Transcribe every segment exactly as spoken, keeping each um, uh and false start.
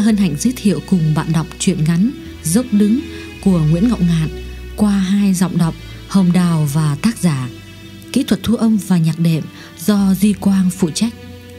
hân hạnh giới thiệu cùng bạn đọc truyện ngắn Dốc Đứng của Nguyễn Ngọc Ngạn qua hai giọng đọc Hồng Đào và tác giả. Kỹ thuật thu âm và nhạc đệm do Duy Quang phụ trách.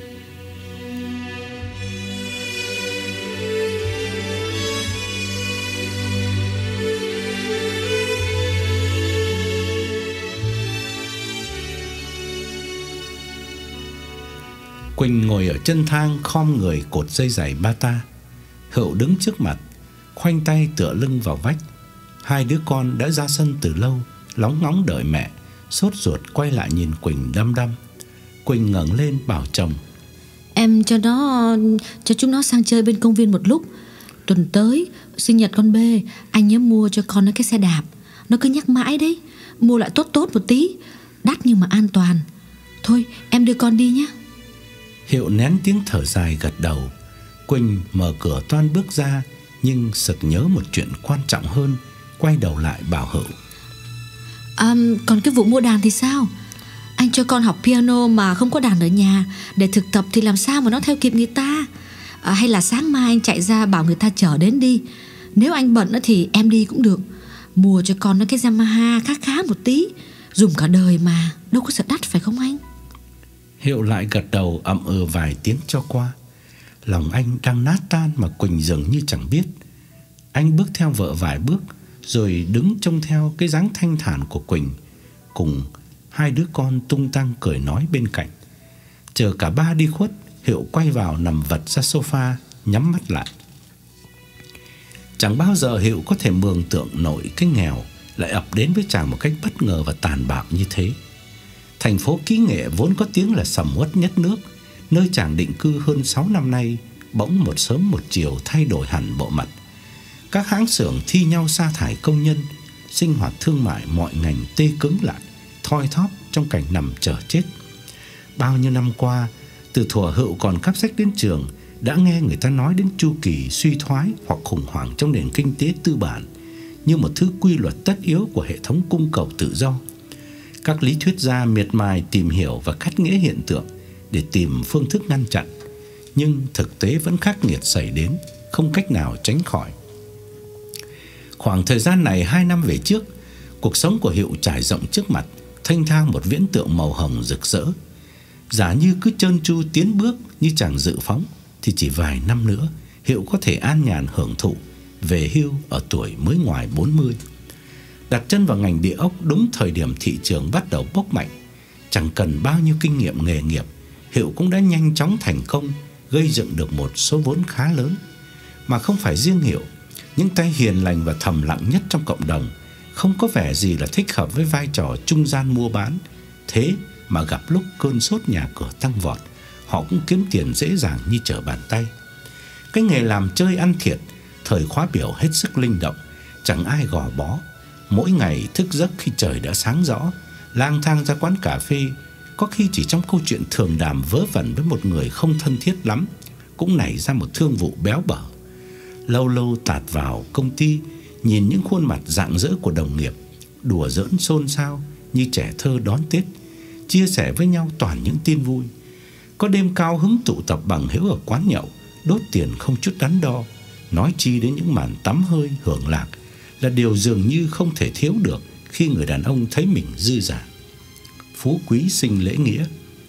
Quỳnh ngồi ở chân thang khom người cột dây giày bata. Hữu đứng trước mặt, khoanh tay tựa lưng vào vách. Hai đứa con đã ra sân từ lâu, lóng ngóng đợi mẹ, sốt ruột quay lại nhìn Quỳnh đăm đăm. Quỳnh ngẩng lên bảo chồng: Em cho nó cho chúng nó sang chơi bên công viên một lúc. Tuần tới sinh nhật con Bê, anh nhớ mua cho con nó cái xe đạp. Nó cứ nhắc mãi đấy, mua lại tốt tốt một tí, đắt nhưng mà an toàn. Thôi em đưa con đi nhé. Hiệu nén tiếng thở dài gật đầu. Quỳnh mở cửa toan bước ra, nhưng sực nhớ một chuyện quan trọng hơn, quay đầu lại bảo Hữu: à, Còn cái vụ mua đàn thì sao? Anh cho con học piano mà không có đàn ở nhà, để thực tập thì làm sao mà nó theo kịp người ta? à, Hay là sáng mai anh chạy ra bảo người ta chở đến đi. Nếu anh bận thì em đi cũng được. Mua cho con nó cái Yamaha khá khá một tí, dùng cả đời mà, đâu có sợ đắt phải không anh? Hiệu lại gật đầu ậm ừ vài tiếng cho qua. Lòng anh đang nát tan mà Quỳnh dường như chẳng biết. Anh bước theo vợ vài bước, rồi đứng trông theo cái dáng thanh thản của Quỳnh, cùng hai đứa con tung tăng cười nói bên cạnh. Chờ cả ba đi khuất, Hiệu quay vào nằm vật ra sofa, nhắm mắt lại. Chẳng bao giờ Hiệu có thể mường tượng nổi cái nghèo lại ập đến với chàng một cách bất ngờ và tàn bạo như thế. Thành phố kỹ nghệ vốn có tiếng là sầm uất nhất nước, nơi chàng định cư hơn sáu năm nay, bỗng một sớm một chiều thay đổi hẳn bộ mặt. Các hãng xưởng thi nhau sa thải công nhân, sinh hoạt thương mại mọi ngành tê cứng lại, thoi thóp trong cảnh nằm chờ chết. Bao nhiêu năm qua, từ thuở Hữu còn cắp sách đến trường, đã nghe người ta nói đến chu kỳ suy thoái hoặc khủng hoảng trong nền kinh tế tư bản như một thứ quy luật tất yếu của hệ thống cung cầu tự do. Các lý thuyết gia miệt mài tìm hiểu và cắt nghĩa hiện tượng để tìm phương thức ngăn chặn, nhưng thực tế vẫn khắc nghiệt xảy đến, không cách nào tránh khỏi. Khoảng thời gian này hai năm về trước, cuộc sống của Hiệu trải rộng trước mặt, thênh thang một viễn tượng màu hồng rực rỡ. Giả như cứ trơn tru tiến bước như chàng dự phóng, thì chỉ vài năm nữa Hiệu có thể an nhàn hưởng thụ, về hưu ở tuổi mới ngoài bốn mươi. Đặt chân vào ngành địa ốc đúng thời điểm thị trường bắt đầu bốc mạnh, chẳng cần bao nhiêu kinh nghiệm nghề nghiệp, Hiệu cũng đã nhanh chóng thành công, gây dựng được một số vốn khá lớn. Mà không phải riêng Hiệu, những tay hiền lành và thầm lặng nhất trong cộng đồng không có vẻ gì là thích hợp với vai trò trung gian mua bán. Thế mà gặp lúc cơn sốt nhà cửa tăng vọt, họ cũng kiếm tiền dễ dàng như trở bàn tay. Cái nghề làm chơi ăn thiệt, thời khóa biểu hết sức linh động, chẳng ai gò bó. Mỗi ngày thức giấc khi trời đã sáng rõ, lang thang ra quán cà phê, có khi chỉ trong câu chuyện thường đàm vớ vẩn với một người không thân thiết lắm, cũng nảy ra một thương vụ béo bở. Lâu lâu tạt vào công ty, nhìn những khuôn mặt rạng rỡ của đồng nghiệp, đùa giỡn xôn xao như trẻ thơ đón Tết, chia sẻ với nhau toàn những tin vui. Có đêm cao hứng tụ tập bằng hữu ở quán nhậu, đốt tiền không chút đắn đo, nói chi đến những màn tắm hơi hưởng lạc là điều dường như không thể thiếu được khi người đàn ông thấy mình dư dả. Phú quý sinh lễ nghĩa.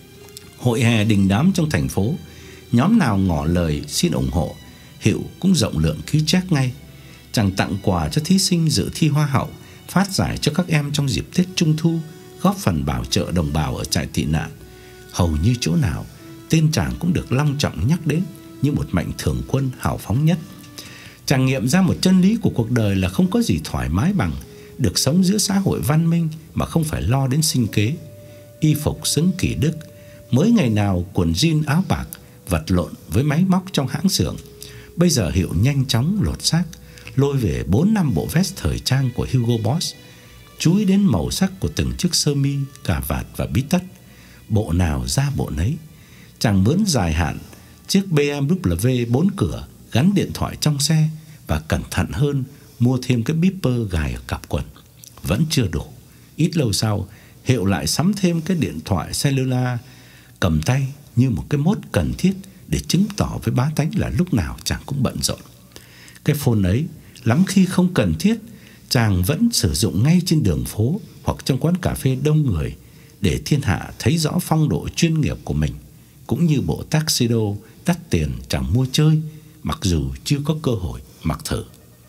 Hội hè đình đám trong thành phố, nhóm nào ngỏ lời xin ủng hộ, Hiệu cũng rộng lượng ký check ngay. Chàng tặng quà cho thí sinh dự thi hoa hậu, phát giải cho các em trong dịp Tết Trung thu, góp phần bảo trợ đồng bào ở trại tị nạn. Hầu như chỗ nào, tên chàng cũng được long trọng nhắc đến như một mạnh thường quân hào phóng nhất. Chàng nghiệm ra một chân lý của cuộc đời là không có gì thoải mái bằng được sống giữa xã hội văn minh mà không phải lo đến sinh kế. Y phục xứng kỷ đức, mới ngày nào quần jean áo bạc vật lộn với máy móc trong hãng xưởng. Bây giờ Hiệu nhanh chóng lột xác, lôi về bốn năm bộ vest thời trang của Hugo Boss, chú ý đến màu sắc của từng chiếc sơ mi, cà vạt và bí tất, bộ nào ra bộ nấy. Chàng mướn dài hạn chiếc bê em vê bốn cửa gắn điện thoại trong xe, và cẩn thận hơn mua thêm cái beeper gài ở cặp quần. Vẫn chưa đủ. Ít lâu sau, Hiệu lại sắm thêm cái điện thoại cellular cầm tay như một cái mốt cần thiết để chứng tỏ với bá tánh là lúc nào chàng cũng bận rộn. Cái phone ấy lắm khi không cần thiết, chàng vẫn sử dụng ngay trên đường phố hoặc trong quán cà phê đông người để thiên hạ thấy rõ phong độ chuyên nghiệp của mình, cũng như bộ tuxedo đắt tiền chàng mua chơi, mặc dù chưa có cơ hội mặc thử.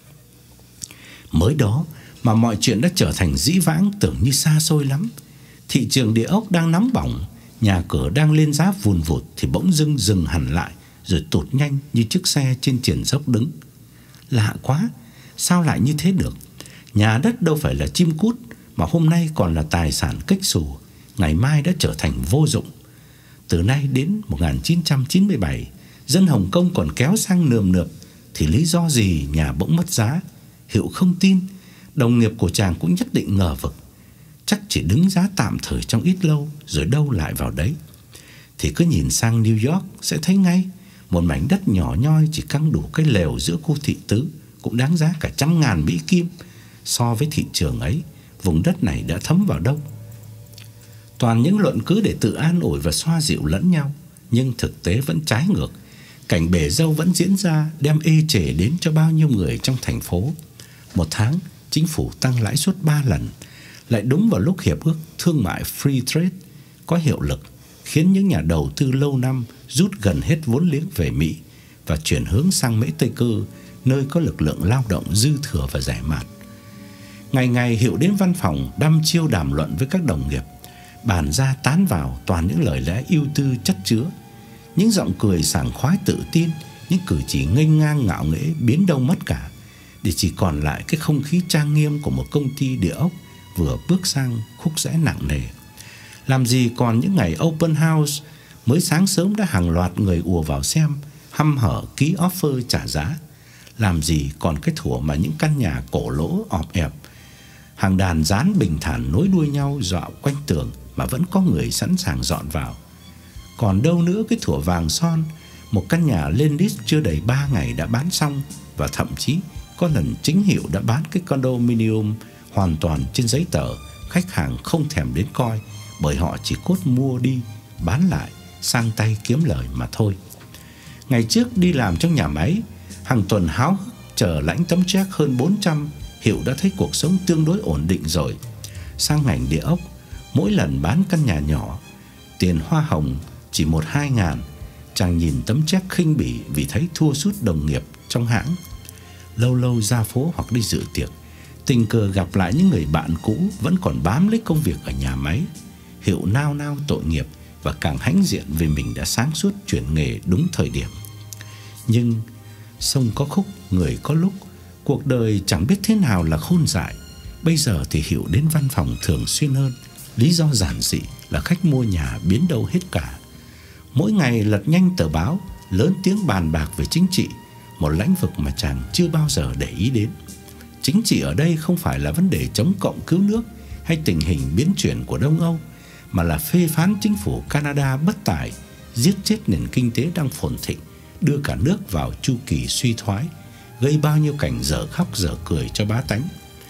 Mới đó mà mọi chuyện đã trở thành dĩ vãng, tưởng như xa xôi lắm. Thị trường địa ốc đang nóng bỏng, nhà cửa đang lên giá vùn vụt thì bỗng dưng dừng hẳn lại, rồi tụt nhanh như chiếc xe trên triển dốc đứng. Lạ quá, sao lại như thế được? Nhà đất đâu phải là chim cút mà hôm nay còn là tài sản kếch xù, ngày mai đã trở thành vô dụng. Từ nay đến một nghìn chín trăm chín mươi bảy, dân Hồng Kông còn kéo sang nườm nượp, thì lý do gì nhà bỗng mất giá? Hiệu không tin, đồng nghiệp của chàng cũng nhất định ngờ vực. Chắc chỉ đứng giá tạm thời trong ít lâu rồi đâu lại vào đấy. Thì cứ nhìn sang New York sẽ thấy ngay, một mảnh đất nhỏ nhoi chỉ căng đủ cái lều giữa khu thị tứ cũng đáng giá cả trăm ngàn Mỹ Kim. So với thị trường ấy, vùng đất này đã thấm vào đâu? Toàn những luận cứ để tự an ủi và xoa dịu lẫn nhau, nhưng thực tế vẫn trái ngược. Cảnh bể dâu vẫn diễn ra, đem ê chề đến cho bao nhiêu người trong thành phố. Một tháng, chính phủ tăng lãi suất ba lần, lại đúng vào lúc hiệp ước thương mại Free Trade có hiệu lực, khiến những nhà đầu tư lâu năm rút gần hết vốn liếng về Mỹ và chuyển hướng sang Mễ Tây Cơ, nơi có lực lượng lao động dư thừa và rẻ mạt. Ngày ngày Hiệu đến văn phòng đăm chiêu đàm luận với các đồng nghiệp, bàn ra tán vào toàn những lời lẽ ưu tư chất chứa, những giọng cười sảng khoái tự tin, những cử chỉ nghênh ngang ngạo nghễ biến đâu mất cả, để chỉ còn lại cái không khí trang nghiêm của một công ty địa ốc vừa bước sang khúc rẽ nặng nề. Làm gì còn những ngày open house, mới sáng sớm đã hàng loạt người ùa vào xem, hăm hở ký offer trả giá. Làm gì còn cái thủa mà những căn nhà cổ lỗ ọp ẹp, hàng đàn rán bình thản nối đuôi nhau dọa quanh tường mà vẫn có người sẵn sàng dọn vào. Còn đâu nữa cái thủa vàng son, một căn nhà lên list chưa đầy ba ngày đã bán xong, và thậm chí có lần chính Hiệu đã bán cái condominium hoàn toàn trên giấy tờ, khách hàng không thèm đến coi, bởi họ chỉ cốt mua đi, bán lại, sang tay kiếm lời mà thôi. Ngày trước đi làm trong nhà máy, hàng tuần háo hức chờ lãnh tấm check hơn bốn trăm, Hiệu đã thấy cuộc sống tương đối ổn định rồi. Sang ngành địa ốc, mỗi lần bán căn nhà nhỏ, tiền hoa hồng chỉ một hai ngàn, chàng nhìn tấm check khinh bỉ vì thấy thua sút đồng nghiệp trong hãng. Lâu lâu ra phố hoặc đi dự tiệc, tình cờ gặp lại những người bạn cũ vẫn còn bám lấy công việc ở nhà máy, Hiệu nao nao tội nghiệp và càng hãnh diện vì mình đã sáng suốt chuyển nghề đúng thời điểm. Nhưng sông có khúc, người có lúc, cuộc đời chẳng biết thế nào là khôn dại. Bây giờ thì Hiệu đến văn phòng thường xuyên hơn, lý do giản dị là khách mua nhà biến đâu hết cả. Mỗi ngày lật nhanh tờ báo, lớn tiếng bàn bạc về chính trị, một lĩnh vực mà chàng chưa bao giờ để ý đến. Chính trị ở đây không phải là vấn đề chống cộng cứu nước hay tình hình biến chuyển của Đông Âu, mà là phê phán chính phủ Canada bất tài, giết chết nền kinh tế đang phồn thịnh, đưa cả nước vào chu kỳ suy thoái, gây bao nhiêu cảnh dở khóc dở cười cho bá tánh.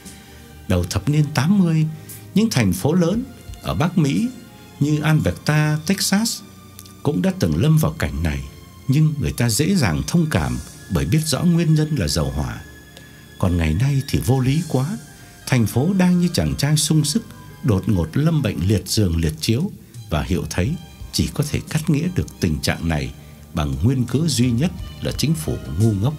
Đầu thập niên tám mươi, những thành phố lớn ở Bắc Mỹ như Alberta, Texas cũng đã từng lâm vào cảnh này, nhưng người ta dễ dàng thông cảm bởi biết rõ nguyên nhân là dầu hỏa. Còn ngày nay thì vô lý quá, thành phố đang như chàng trai sung sức, đột ngột lâm bệnh liệt giường liệt chiếu, và Hiệu thấy chỉ có thể cắt nghĩa được tình trạng này bằng nguyên cớ duy nhất là chính phủ ngu ngốc.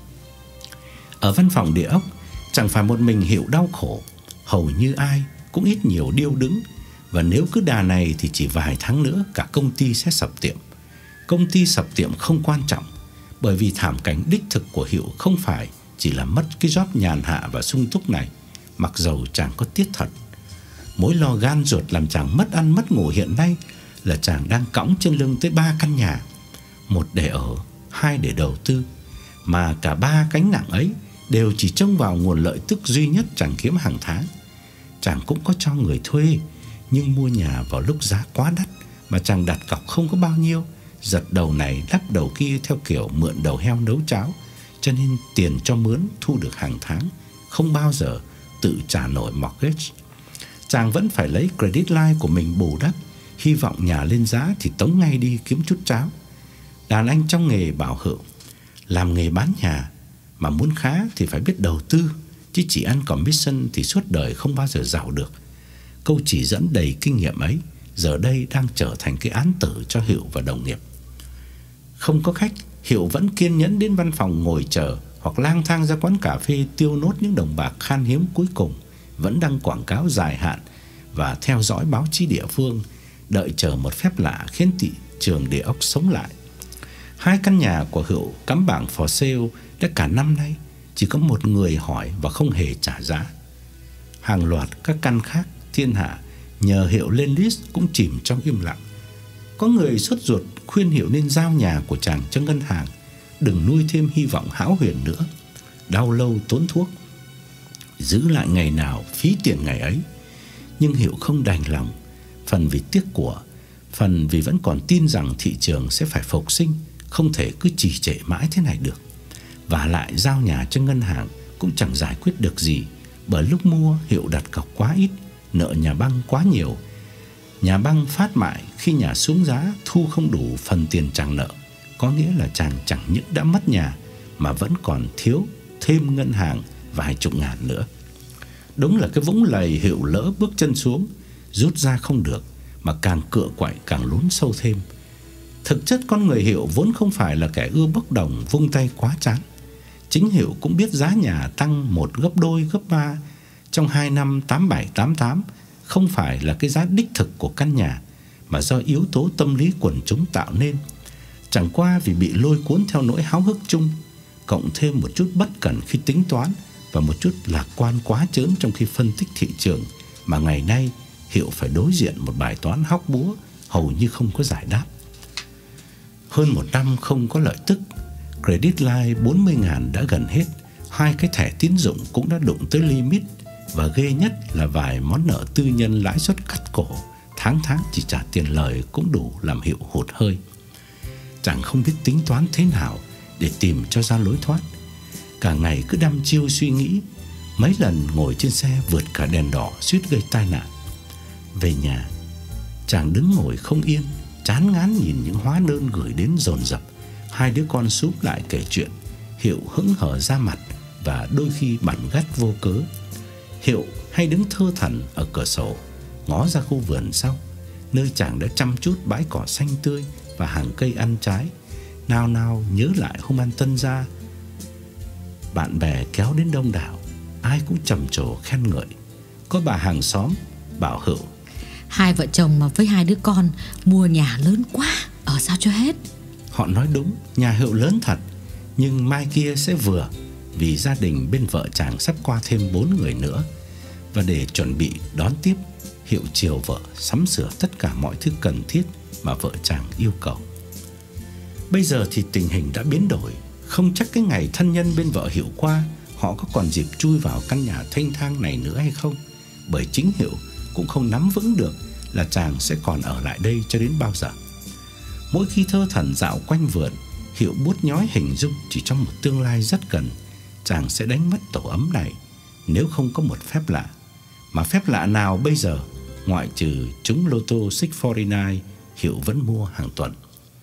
Ở văn phòng địa ốc, chẳng phải một mình Hiệu đau khổ, hầu như ai cũng ít nhiều điêu đứng, và nếu cứ đà này thì chỉ vài tháng nữa cả công ty sẽ sập tiệm. Công ty sập tiệm không quan trọng, bởi vì thảm cảnh đích thực của Hiệu không phải chỉ là mất cái job nhàn hạ và sung túc này, mặc dầu chàng có tiếc thật. Mối lo gan ruột làm chàng mất ăn mất ngủ hiện nay là chàng đang cõng trên lưng tới ba căn nhà, một để ở, hai để đầu tư, mà cả ba cánh nặng ấy đều chỉ trông vào nguồn lợi tức duy nhất chàng kiếm hàng tháng. Chàng cũng có cho người thuê, nhưng mua nhà vào lúc giá quá đắt mà chàng đặt cọc không có bao nhiêu, giật đầu này đắp đầu kia theo kiểu mượn đầu heo nấu cháo, cho nên tiền cho mướn thu được hàng tháng không bao giờ tự trả nổi mortgage. Chàng vẫn phải lấy credit line của mình bù đắp, hy vọng nhà lên giá thì tống ngay đi kiếm chút cháo. Đàn anh trong nghề bảo Hữu, làm nghề bán nhà mà muốn khá thì phải biết đầu tư, chứ chỉ ăn commission thì suốt đời không bao giờ giàu được. Câu chỉ dẫn đầy kinh nghiệm ấy giờ đây đang trở thành cái án tử cho Hiệu và đồng nghiệp. Không có khách, Hiệu vẫn kiên nhẫn đến văn phòng ngồi chờ, hoặc lang thang ra quán cà phê tiêu nốt những đồng bạc khan hiếm cuối cùng, vẫn đăng quảng cáo dài hạn và theo dõi báo chí địa phương, đợi chờ một phép lạ khiến thị trường địa ốc sống lại. Hai căn nhà của Hữu cắm bảng for sale đã cả năm nay, chỉ có một người hỏi và không hề trả giá. Hàng loạt các căn khác thiên hạ nhờ Hiệu lên list cũng chìm trong im lặng. Có người sốt ruột khuyên Hiệu nên giao nhà của chàng cho ngân hàng, đừng nuôi thêm hy vọng hão huyền nữa. Đau lâu tốn thuốc, giữ lại ngày nào phí tiền ngày ấy. Nhưng Hiệu không đành lòng, phần vì tiếc của, phần vì vẫn còn tin rằng thị trường sẽ phải phục sinh, không thể cứ trì trệ mãi thế này được. Và lại giao nhà cho ngân hàng cũng chẳng giải quyết được gì, bởi lúc mua Hiệu đặt cọc quá ít, nợ nhà băng quá nhiều. Nhà băng phát mại khi nhà xuống giá thu không đủ phần tiền chàng nợ, có nghĩa là chàng chẳng những đã mất nhà mà vẫn còn thiếu thêm ngân hàng vài chục ngàn nữa. Đúng là cái vũng lầy Hiệu lỡ bước chân xuống, rút ra không được, mà càng cựa quậy càng lún sâu thêm. Thực chất con người Hiệu vốn không phải là kẻ ưa bốc đồng vung tay quá chán. Chính Hiệu cũng biết giá nhà tăng một gấp đôi gấp ba trong hai năm tám bảy tám tám không phải là cái giá đích thực của căn nhà, mà do yếu tố tâm lý quần chúng tạo nên. Chẳng qua vì bị lôi cuốn theo nỗi háo hức chung, cộng thêm một chút bất cẩn khi tính toán và một chút lạc quan quá chớn trong khi phân tích thị trường, mà ngày nay Hiệu phải đối diện một bài toán hóc búa hầu như không có giải đáp. Hơn một năm không có lợi tức, credit line bốn mươi ngàn đã gần hết, hai cái thẻ tín dụng cũng đã đụng tới limit, và ghê nhất là vài món nợ tư nhân lãi suất cắt cổ, tháng tháng chỉ trả tiền lời cũng đủ làm Hiệu hụt hơi. Chẳng không biết tính toán thế nào để tìm cho ra lối thoát. Cả ngày cứ đăm chiêu suy nghĩ, mấy lần ngồi trên xe vượt cả đèn đỏ suýt gây tai nạn. Về nhà, chàng đứng ngồi không yên, chán ngán nhìn những hóa đơn gửi đến dồn dập. Hai đứa con súp lại kể chuyện, Hiệu hững hờ ra mặt và đôi khi bặn gắt vô cớ. Hiệu hay đứng thơ thẩn ở cửa sổ, ngó ra khu vườn sau, nơi chàng đã chăm chút bãi cỏ xanh tươi và hàng cây ăn trái. Nào nào nhớ lại hôm ăn tân gia, bạn bè kéo đến đông đảo, ai cũng trầm trồ khen ngợi. Có bà hàng xóm bảo Hữu: hai vợ chồng mà với hai đứa con mua nhà lớn quá, ở sao cho hết. Họ nói đúng, nhà Hữu lớn thật, nhưng mai kia sẽ vừa, vì gia đình bên vợ chàng sắp qua thêm bốn người nữa. Và để chuẩn bị đón tiếp, Hiệu chiều vợ sắm sửa tất cả mọi thứ cần thiết mà vợ chàng yêu cầu. Bây giờ thì tình hình đã biến đổi, không chắc cái ngày thân nhân bên vợ Hiệu qua, họ có còn dịp chui vào căn nhà thênh thang này nữa hay không. Bởi chính Hiệu cũng không nắm vững được là chàng sẽ còn ở lại đây cho đến bao giờ. Mỗi khi thơ thẩn dạo quanh vườn, Hiệu bút nhói hình dung chỉ trong một tương lai rất gần, chàng sẽ đánh mất tổ ấm này nếu không có một phép lạ. Mà phép lạ nào bây giờ, ngoại trừ trúng lô tô sáu bốn chín, Hiệu vẫn mua hàng tuần.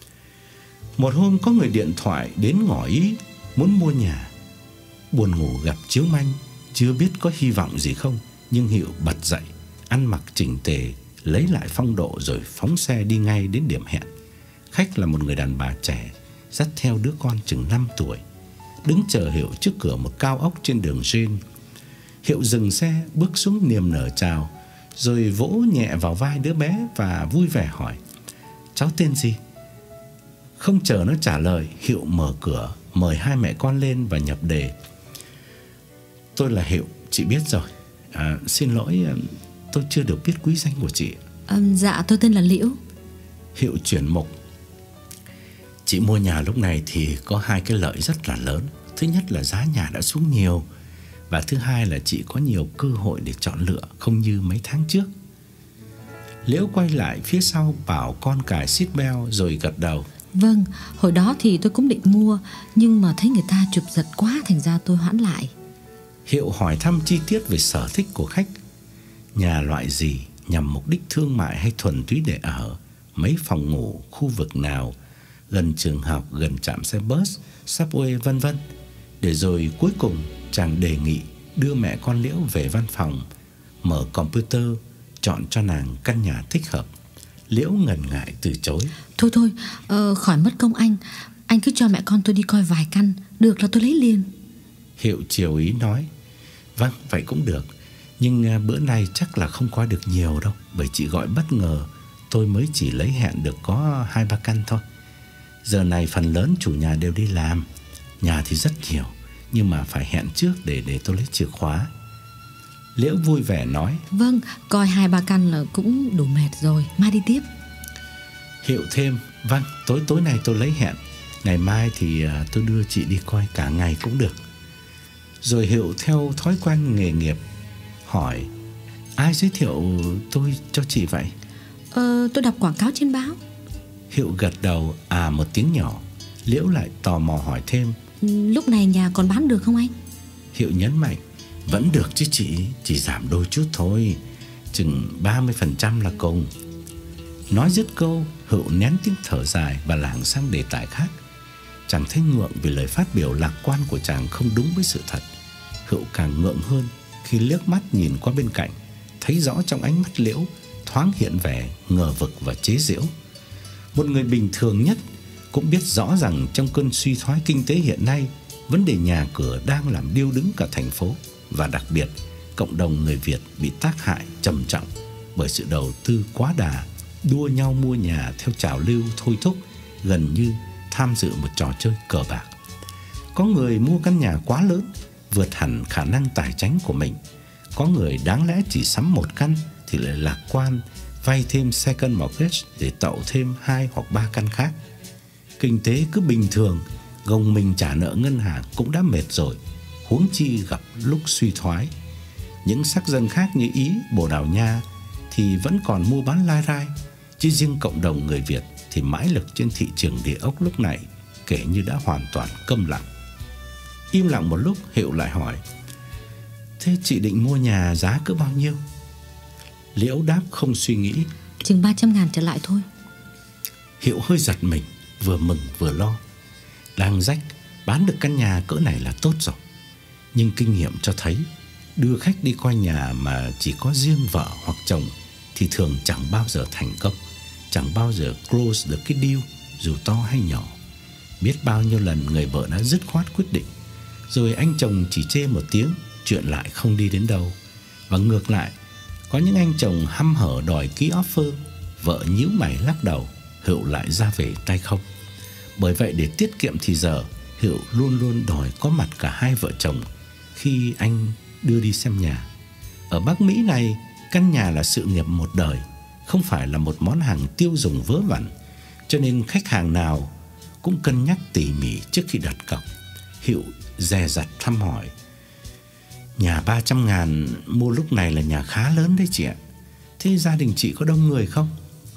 Một hôm có người điện thoại đến ngỏ ý muốn mua nhà. Buồn ngủ gặp chiếu manh, chưa biết có hy vọng gì không, nhưng Hiệu bật dậy, ăn mặc chỉnh tề, lấy lại phong độ rồi phóng xe đi ngay đến điểm hẹn. Khách là một người đàn bà trẻ, dắt theo đứa con chừng năm tuổi, đứng chờ Hiệu trước cửa một cao ốc trên đường Jean. Hiệu dừng xe, bước xuống niềm nở chào, rồi vỗ nhẹ vào vai đứa bé và vui vẻ hỏi: cháu tên gì? Không chờ nó trả lời, Hiệu mở cửa, mời hai mẹ con lên và nhập đề: tôi là Hiệu, chị biết rồi. à, Xin lỗi, tôi chưa được biết quý danh của chị. à, Dạ tôi tên là Liễu. Hiệu chuyển mục: chị mua nhà lúc này thì có hai cái lợi rất là lớn. Thứ nhất là giá nhà đã xuống nhiều, và thứ hai là chị có nhiều cơ hội để chọn lựa, không như mấy tháng trước. Liễu quay lại phía sau bảo con cài seatbelt rồi gật đầu: Vâng, hồi đó thì tôi cũng định mua, nhưng mà thấy người ta chụp giật quá, thành ra tôi hoãn lại. Hiệu hỏi thăm chi tiết về sở thích của khách: nhà loại gì, nhằm mục đích thương mại hay thuần túy để ở, mấy phòng ngủ, khu vực nào, gần trường học, gần trạm xe bus, subway vân vân. Để rồi cuối cùng chàng đề nghị đưa mẹ con Liễu về văn phòng, mở computer, chọn cho nàng căn nhà thích hợp. Liễu ngần ngại từ chối. Thôi thôi, ờ, khỏi mất công anh. Anh cứ cho mẹ con tôi đi coi vài căn, được là tôi lấy liền. Hiệu chiều ý nói: Vâng, vậy cũng được. Nhưng bữa nay chắc là không coi được nhiều đâu, bởi chị gọi bất ngờ, tôi mới chỉ lấy hẹn được có hai ba căn thôi. Giờ này phần lớn chủ nhà đều đi làm. Nhà thì rất nhiều, nhưng mà phải hẹn trước để để tôi lấy chìa khóa. Liễu vui vẻ nói: Vâng, coi hai ba căn là cũng đủ mệt rồi, mai đi tiếp. Hiệu thêm: Vâng, tối tối nay tôi lấy hẹn, ngày mai thì tôi đưa chị đi coi cả ngày cũng được. Rồi Hiệu theo thói quen nghề nghiệp hỏi: Ai giới thiệu tôi cho chị vậy? Ờ, tôi đọc quảng cáo trên báo. Hiệu gật đầu à một tiếng nhỏ. Liễu lại tò mò hỏi thêm: Lúc này nhà còn bán được không anh? Hiệu nhấn mạnh: Vẫn được chứ chị, chỉ giảm đôi chút thôi, chừng ba mươi phần trăm là cùng. Nói dứt câu, Hiệu nén tiếng thở dài và lảng sang đề tài khác. Chàng thấy ngượng vì lời phát biểu lạc quan của chàng không đúng với sự thật. Hiệu càng ngượng hơn khi liếc mắt nhìn qua bên cạnh, thấy rõ trong ánh mắt Liễu thoáng hiện vẻ ngờ vực và chế giễu. Một người bình thường nhất cũng biết rõ rằng trong cơn suy thoái kinh tế hiện nay, vấn đề nhà cửa đang làm điêu đứng cả thành phố, và đặc biệt cộng đồng người Việt bị tác hại trầm trọng bởi sự đầu tư quá đà, đua nhau mua nhà theo trào lưu thôi thúc, gần như tham dự một trò chơi cờ bạc. Có người mua căn nhà quá lớn, vượt hẳn khả năng tài chính của mình. Có người đáng lẽ chỉ sắm một căn thì lại lạc quan vay thêm second mortgage để tậu thêm hai hoặc ba căn khác. Kinh tế cứ bình thường, gồng mình trả nợ ngân hàng cũng đã mệt rồi, huống chi gặp lúc suy thoái. Những sắc dân khác như Ý, Bồ Đào Nha thì vẫn còn mua bán lai rai, chứ riêng cộng đồng người Việt thì mãi lực trên thị trường địa ốc lúc này kể như đã hoàn toàn câm lặng. Im lặng một lúc, Hiệu lại hỏi: Thế chị định mua nhà giá cỡ bao nhiêu? Liễu đáp không suy nghĩ: Chừng ba trăm ngàn trở lại thôi. Hiệu hơi giật mình, vừa mừng vừa lo. Đang rách, bán được căn nhà cỡ này là tốt rồi. Nhưng kinh nghiệm cho thấy, đưa khách đi coi nhà mà chỉ có riêng vợ hoặc chồng thì thường chẳng bao giờ thành công, chẳng bao giờ close được cái deal, dù to hay nhỏ. Biết bao nhiêu lần người vợ đã dứt khoát quyết định, rồi anh chồng chỉ chê một tiếng, chuyện lại không đi đến đâu. Và ngược lại, có những anh chồng hăm hở đòi ký offer, vợ nhíu mày lắc đầu, Hiệu lại ra về tay không. Bởi vậy để tiết kiệm thì giờ, Hiệu luôn luôn đòi có mặt cả hai vợ chồng khi anh đưa đi xem nhà. Ở Bắc Mỹ này, căn nhà là sự nghiệp một đời, không phải là một món hàng tiêu dùng vớ vẩn, cho nên khách hàng nào cũng cân nhắc tỉ mỉ trước khi đặt cọc. Hiệu dè dặt thăm hỏi: Nhà ba trăm ngàn mua lúc này là nhà khá lớn đấy chị ạ. Thế gia đình chị có đông người không?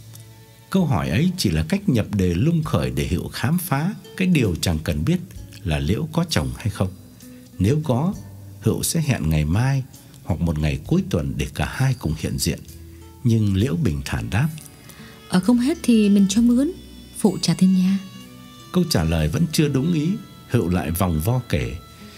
Câu hỏi ấy chỉ là cách nhập đề lung khởi để Hiệu khám phá cái điều chàng cần biết là Liễu có chồng hay không. Nếu có, Hiệu sẽ hẹn ngày mai hoặc một ngày cuối tuần để cả hai cùng hiện diện. Nhưng Liễu bình thản đáp: Ở không hết thì mình cho mướn, phụ trả tiền nhà. Câu trả lời vẫn chưa đúng ý, Hiệu lại vòng vo kể: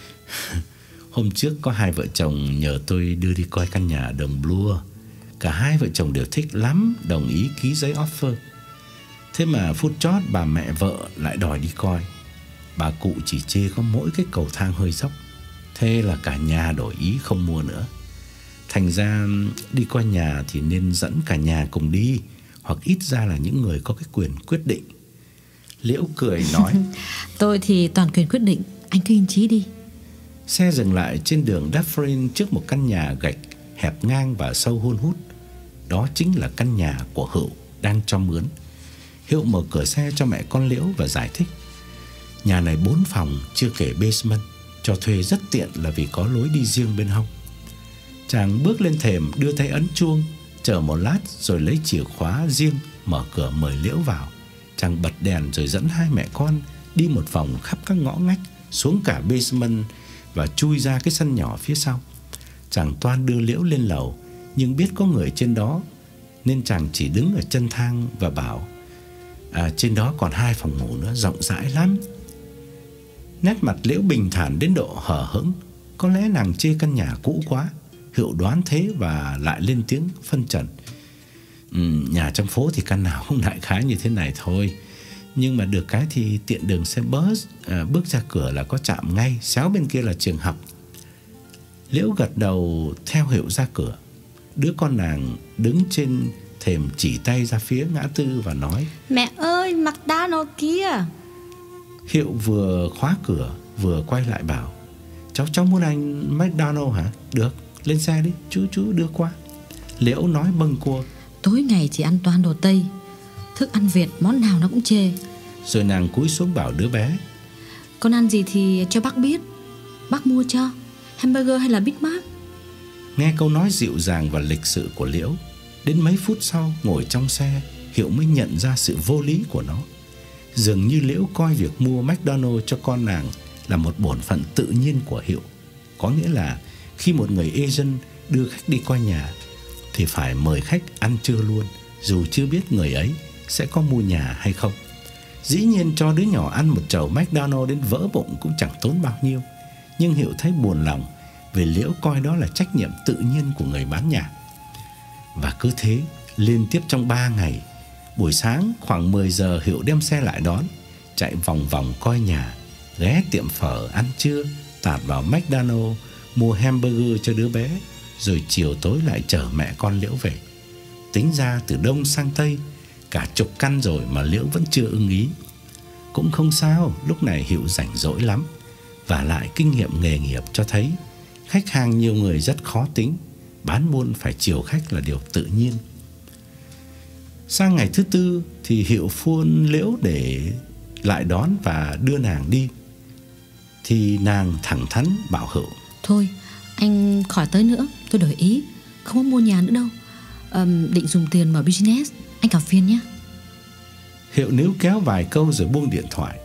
Hôm trước có hai vợ chồng nhờ tôi đưa đi coi căn nhà ở Đồng Blua. Cả hai vợ chồng đều thích lắm, đồng ý ký giấy offer. Thế mà phút chót bà mẹ vợ lại đòi đi coi. Bà cụ chỉ chê có mỗi cái cầu thang hơi dốc. Thế là cả nhà đổi ý không mua nữa. Thành ra đi coi nhà thì nên dẫn cả nhà cùng đi, hoặc ít ra là những người có cái quyền quyết định. Liễu cười nói: Tôi thì toàn quyền quyết định, anh cứ yên chí đi. Xe dừng lại trên đường Dufferin trước một căn nhà gạch hẹp ngang và sâu hun hút. Đó chính là căn nhà của Hữu đang cho mướn. Hiệu mở cửa xe cho mẹ con Liễu và giải thích: Nhà này bốn phòng chưa kể basement, cho thuê rất tiện là vì có lối đi riêng bên hông. Chàng bước lên thềm, đưa tay ấn chuông, chờ một lát rồi lấy chìa khóa riêng mở cửa mời Liễu vào. Chàng bật đèn rồi dẫn hai mẹ con đi một vòng khắp các ngõ ngách, xuống cả basement và chui ra cái sân nhỏ phía sau. Chàng toan đưa Liễu lên lầu, nhưng biết có người trên đó nên chàng chỉ đứng ở chân thang và bảo: à, Trên đó còn hai phòng ngủ nữa, rộng rãi lắm. Nét mặt Liễu bình thản đến độ hờ hững. Có lẽ nàng chê căn nhà cũ quá. Hiệu đoán thế và lại lên tiếng phân trần. ừ, Nhà trong phố thì căn nào cũng đại khái như thế này thôi, nhưng mà được cái thì tiện đường xe bus, à, bước ra cửa là có trạm ngay, xéo bên kia là trường học. Liễu gật đầu theo Hiệu ra cửa. Đứa con nàng đứng trên thềm chỉ tay ra phía ngã tư và nói: Mẹ ơi, McDonald kia. Hiệu vừa khóa cửa vừa quay lại bảo: Cháu cháu muốn anh McDonald hả? Được, lên xe đi, chú chú đưa qua. Liễu nói bâng quơ: Tối ngày chỉ ăn toàn đồ Tây, thức ăn Việt món nào nó cũng chê. Rồi nàng cúi xuống bảo đứa bé: Con ăn gì thì cho bác biết, bác mua cho, hamburger hay là Big Mac. Nghe câu nói dịu dàng và lịch sự của Liễu, đến mấy phút sau ngồi trong xe, Hiệu mới nhận ra sự vô lý của nó. Dường như Liễu coi việc mua McDonald cho con nàng là một bổn phận tự nhiên của Hiệu. Có nghĩa là khi một người Asian đưa khách đi qua nhà thì phải mời khách ăn trưa luôn, dù chưa biết người ấy sẽ có mua nhà hay không. Dĩ nhiên cho đứa nhỏ ăn một chầu McDonald đến vỡ bụng cũng chẳng tốn bao nhiêu. Nhưng Hiệu thấy buồn lòng vì Liễu coi đó là trách nhiệm tự nhiên của người bán nhà. Và cứ thế liên tiếp trong ba ngày. Buổi sáng khoảng mười giờ Hiệu đem xe lại đón, chạy vòng vòng coi nhà, ghé tiệm phở ăn trưa, tạt vào McDonald mua hamburger cho đứa bé, rồi chiều tối lại chở mẹ con Liễu về. Tính ra từ đông sang tây cả chục căn rồi mà Liễu vẫn chưa ưng ý. Cũng không sao, lúc này Hiệu rảnh rỗi lắm. Và lại kinh nghiệm nghề nghiệp cho thấy khách hàng nhiều người rất khó tính, bán buôn phải chiều khách là điều tự nhiên. Sang ngày thứ tư thì Hiệu phone Liễu để lại đón và đưa nàng đi. Thì nàng thẳng thắn bảo Hiệu: Thôi anh khỏi tới nữa, tôi đổi ý, không có mua nhà nữa đâu. à, Định dùng tiền mở business, anh cảm phiền nhé. Hiệu níu kéo vài câu rồi buông điện thoại.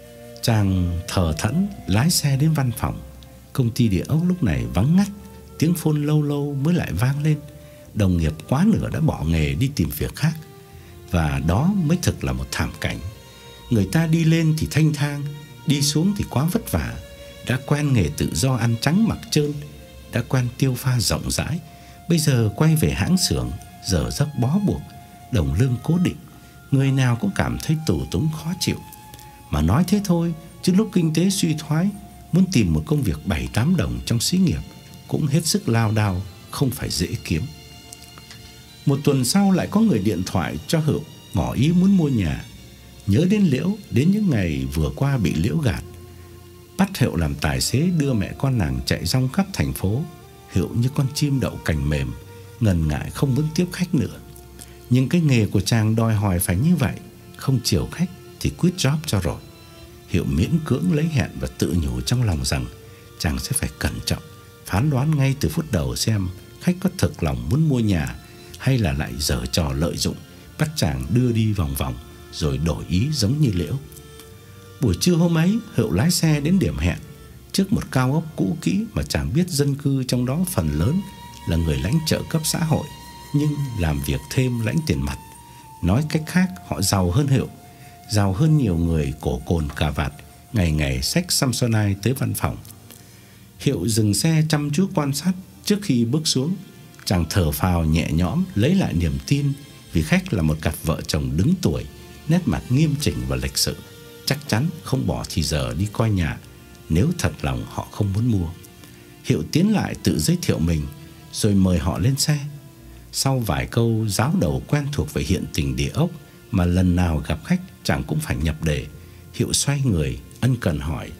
Chàng thờ thẫn lái xe đến văn phòng. Công ty địa ốc lúc này vắng ngắt, tiếng phone lâu lâu mới lại vang lên. Đồng nghiệp quá nửa đã bỏ nghề đi tìm việc khác. Và đó mới thực là một thảm cảnh. Người ta đi lên thì thanh thang, đi xuống thì quá vất vả. Đã quen nghề tự do ăn trắng mặc trơn, đã quen tiêu pha rộng rãi, bây giờ quay về hãng xưởng, giờ giấc bó buộc, đồng lương cố định, người nào cũng cảm thấy tù túng khó chịu. Mà nói thế thôi, chứ lúc kinh tế suy thoái, muốn tìm một công việc bảy tám đồng trong xí nghiệp cũng hết sức lao đao, không phải dễ kiếm. Một tuần sau lại có người điện thoại cho Hữu ngỏ ý muốn mua nhà. Nhớ đến Liễu, đến những ngày vừa qua bị Liễu gạt, bắt Hiệu làm tài xế đưa mẹ con nàng chạy rong khắp thành phố. Hiệu như con chim đậu cành mềm, ngần ngại không muốn tiếp khách nữa. Nhưng cái nghề của chàng đòi hỏi phải như vậy, không chiều khách thì quit job cho rồi. Hiệu miễn cưỡng lấy hẹn và tự nhủ trong lòng rằng chàng sẽ phải cẩn trọng, phán đoán ngay từ phút đầu xem khách có thực lòng muốn mua nhà hay là lại giở trò lợi dụng, bắt chàng đưa đi vòng vòng rồi đổi ý giống như Liễu. Buổi trưa hôm ấy, Hiệu lái xe đến điểm hẹn, trước một cao ốc cũ kỹ mà chàng biết dân cư trong đó phần lớn là người lãnh trợ cấp xã hội, nhưng làm việc thêm lãnh tiền mặt. Nói cách khác, họ giàu hơn Hiệu, giàu hơn nhiều người cổ cồn cà vạt, ngày ngày xách Samsonite tới văn phòng. Hiệu dừng xe chăm chú quan sát. Trước khi bước xuống, chàng thở phào nhẹ nhõm, lấy lại niềm tin vì khách là một cặp vợ chồng đứng tuổi, nét mặt nghiêm chỉnh và lịch sự, chắc chắn không bỏ thì giờ đi coi nhà nếu thật lòng họ không muốn mua. Hiệu tiến lại tự giới thiệu mình rồi mời họ lên xe. Sau vài câu giáo đầu quen thuộc về hiện tình địa ốc mà lần nào gặp khách chàng cũng phải nhập đề, Hiệu xoay người ân cần hỏi: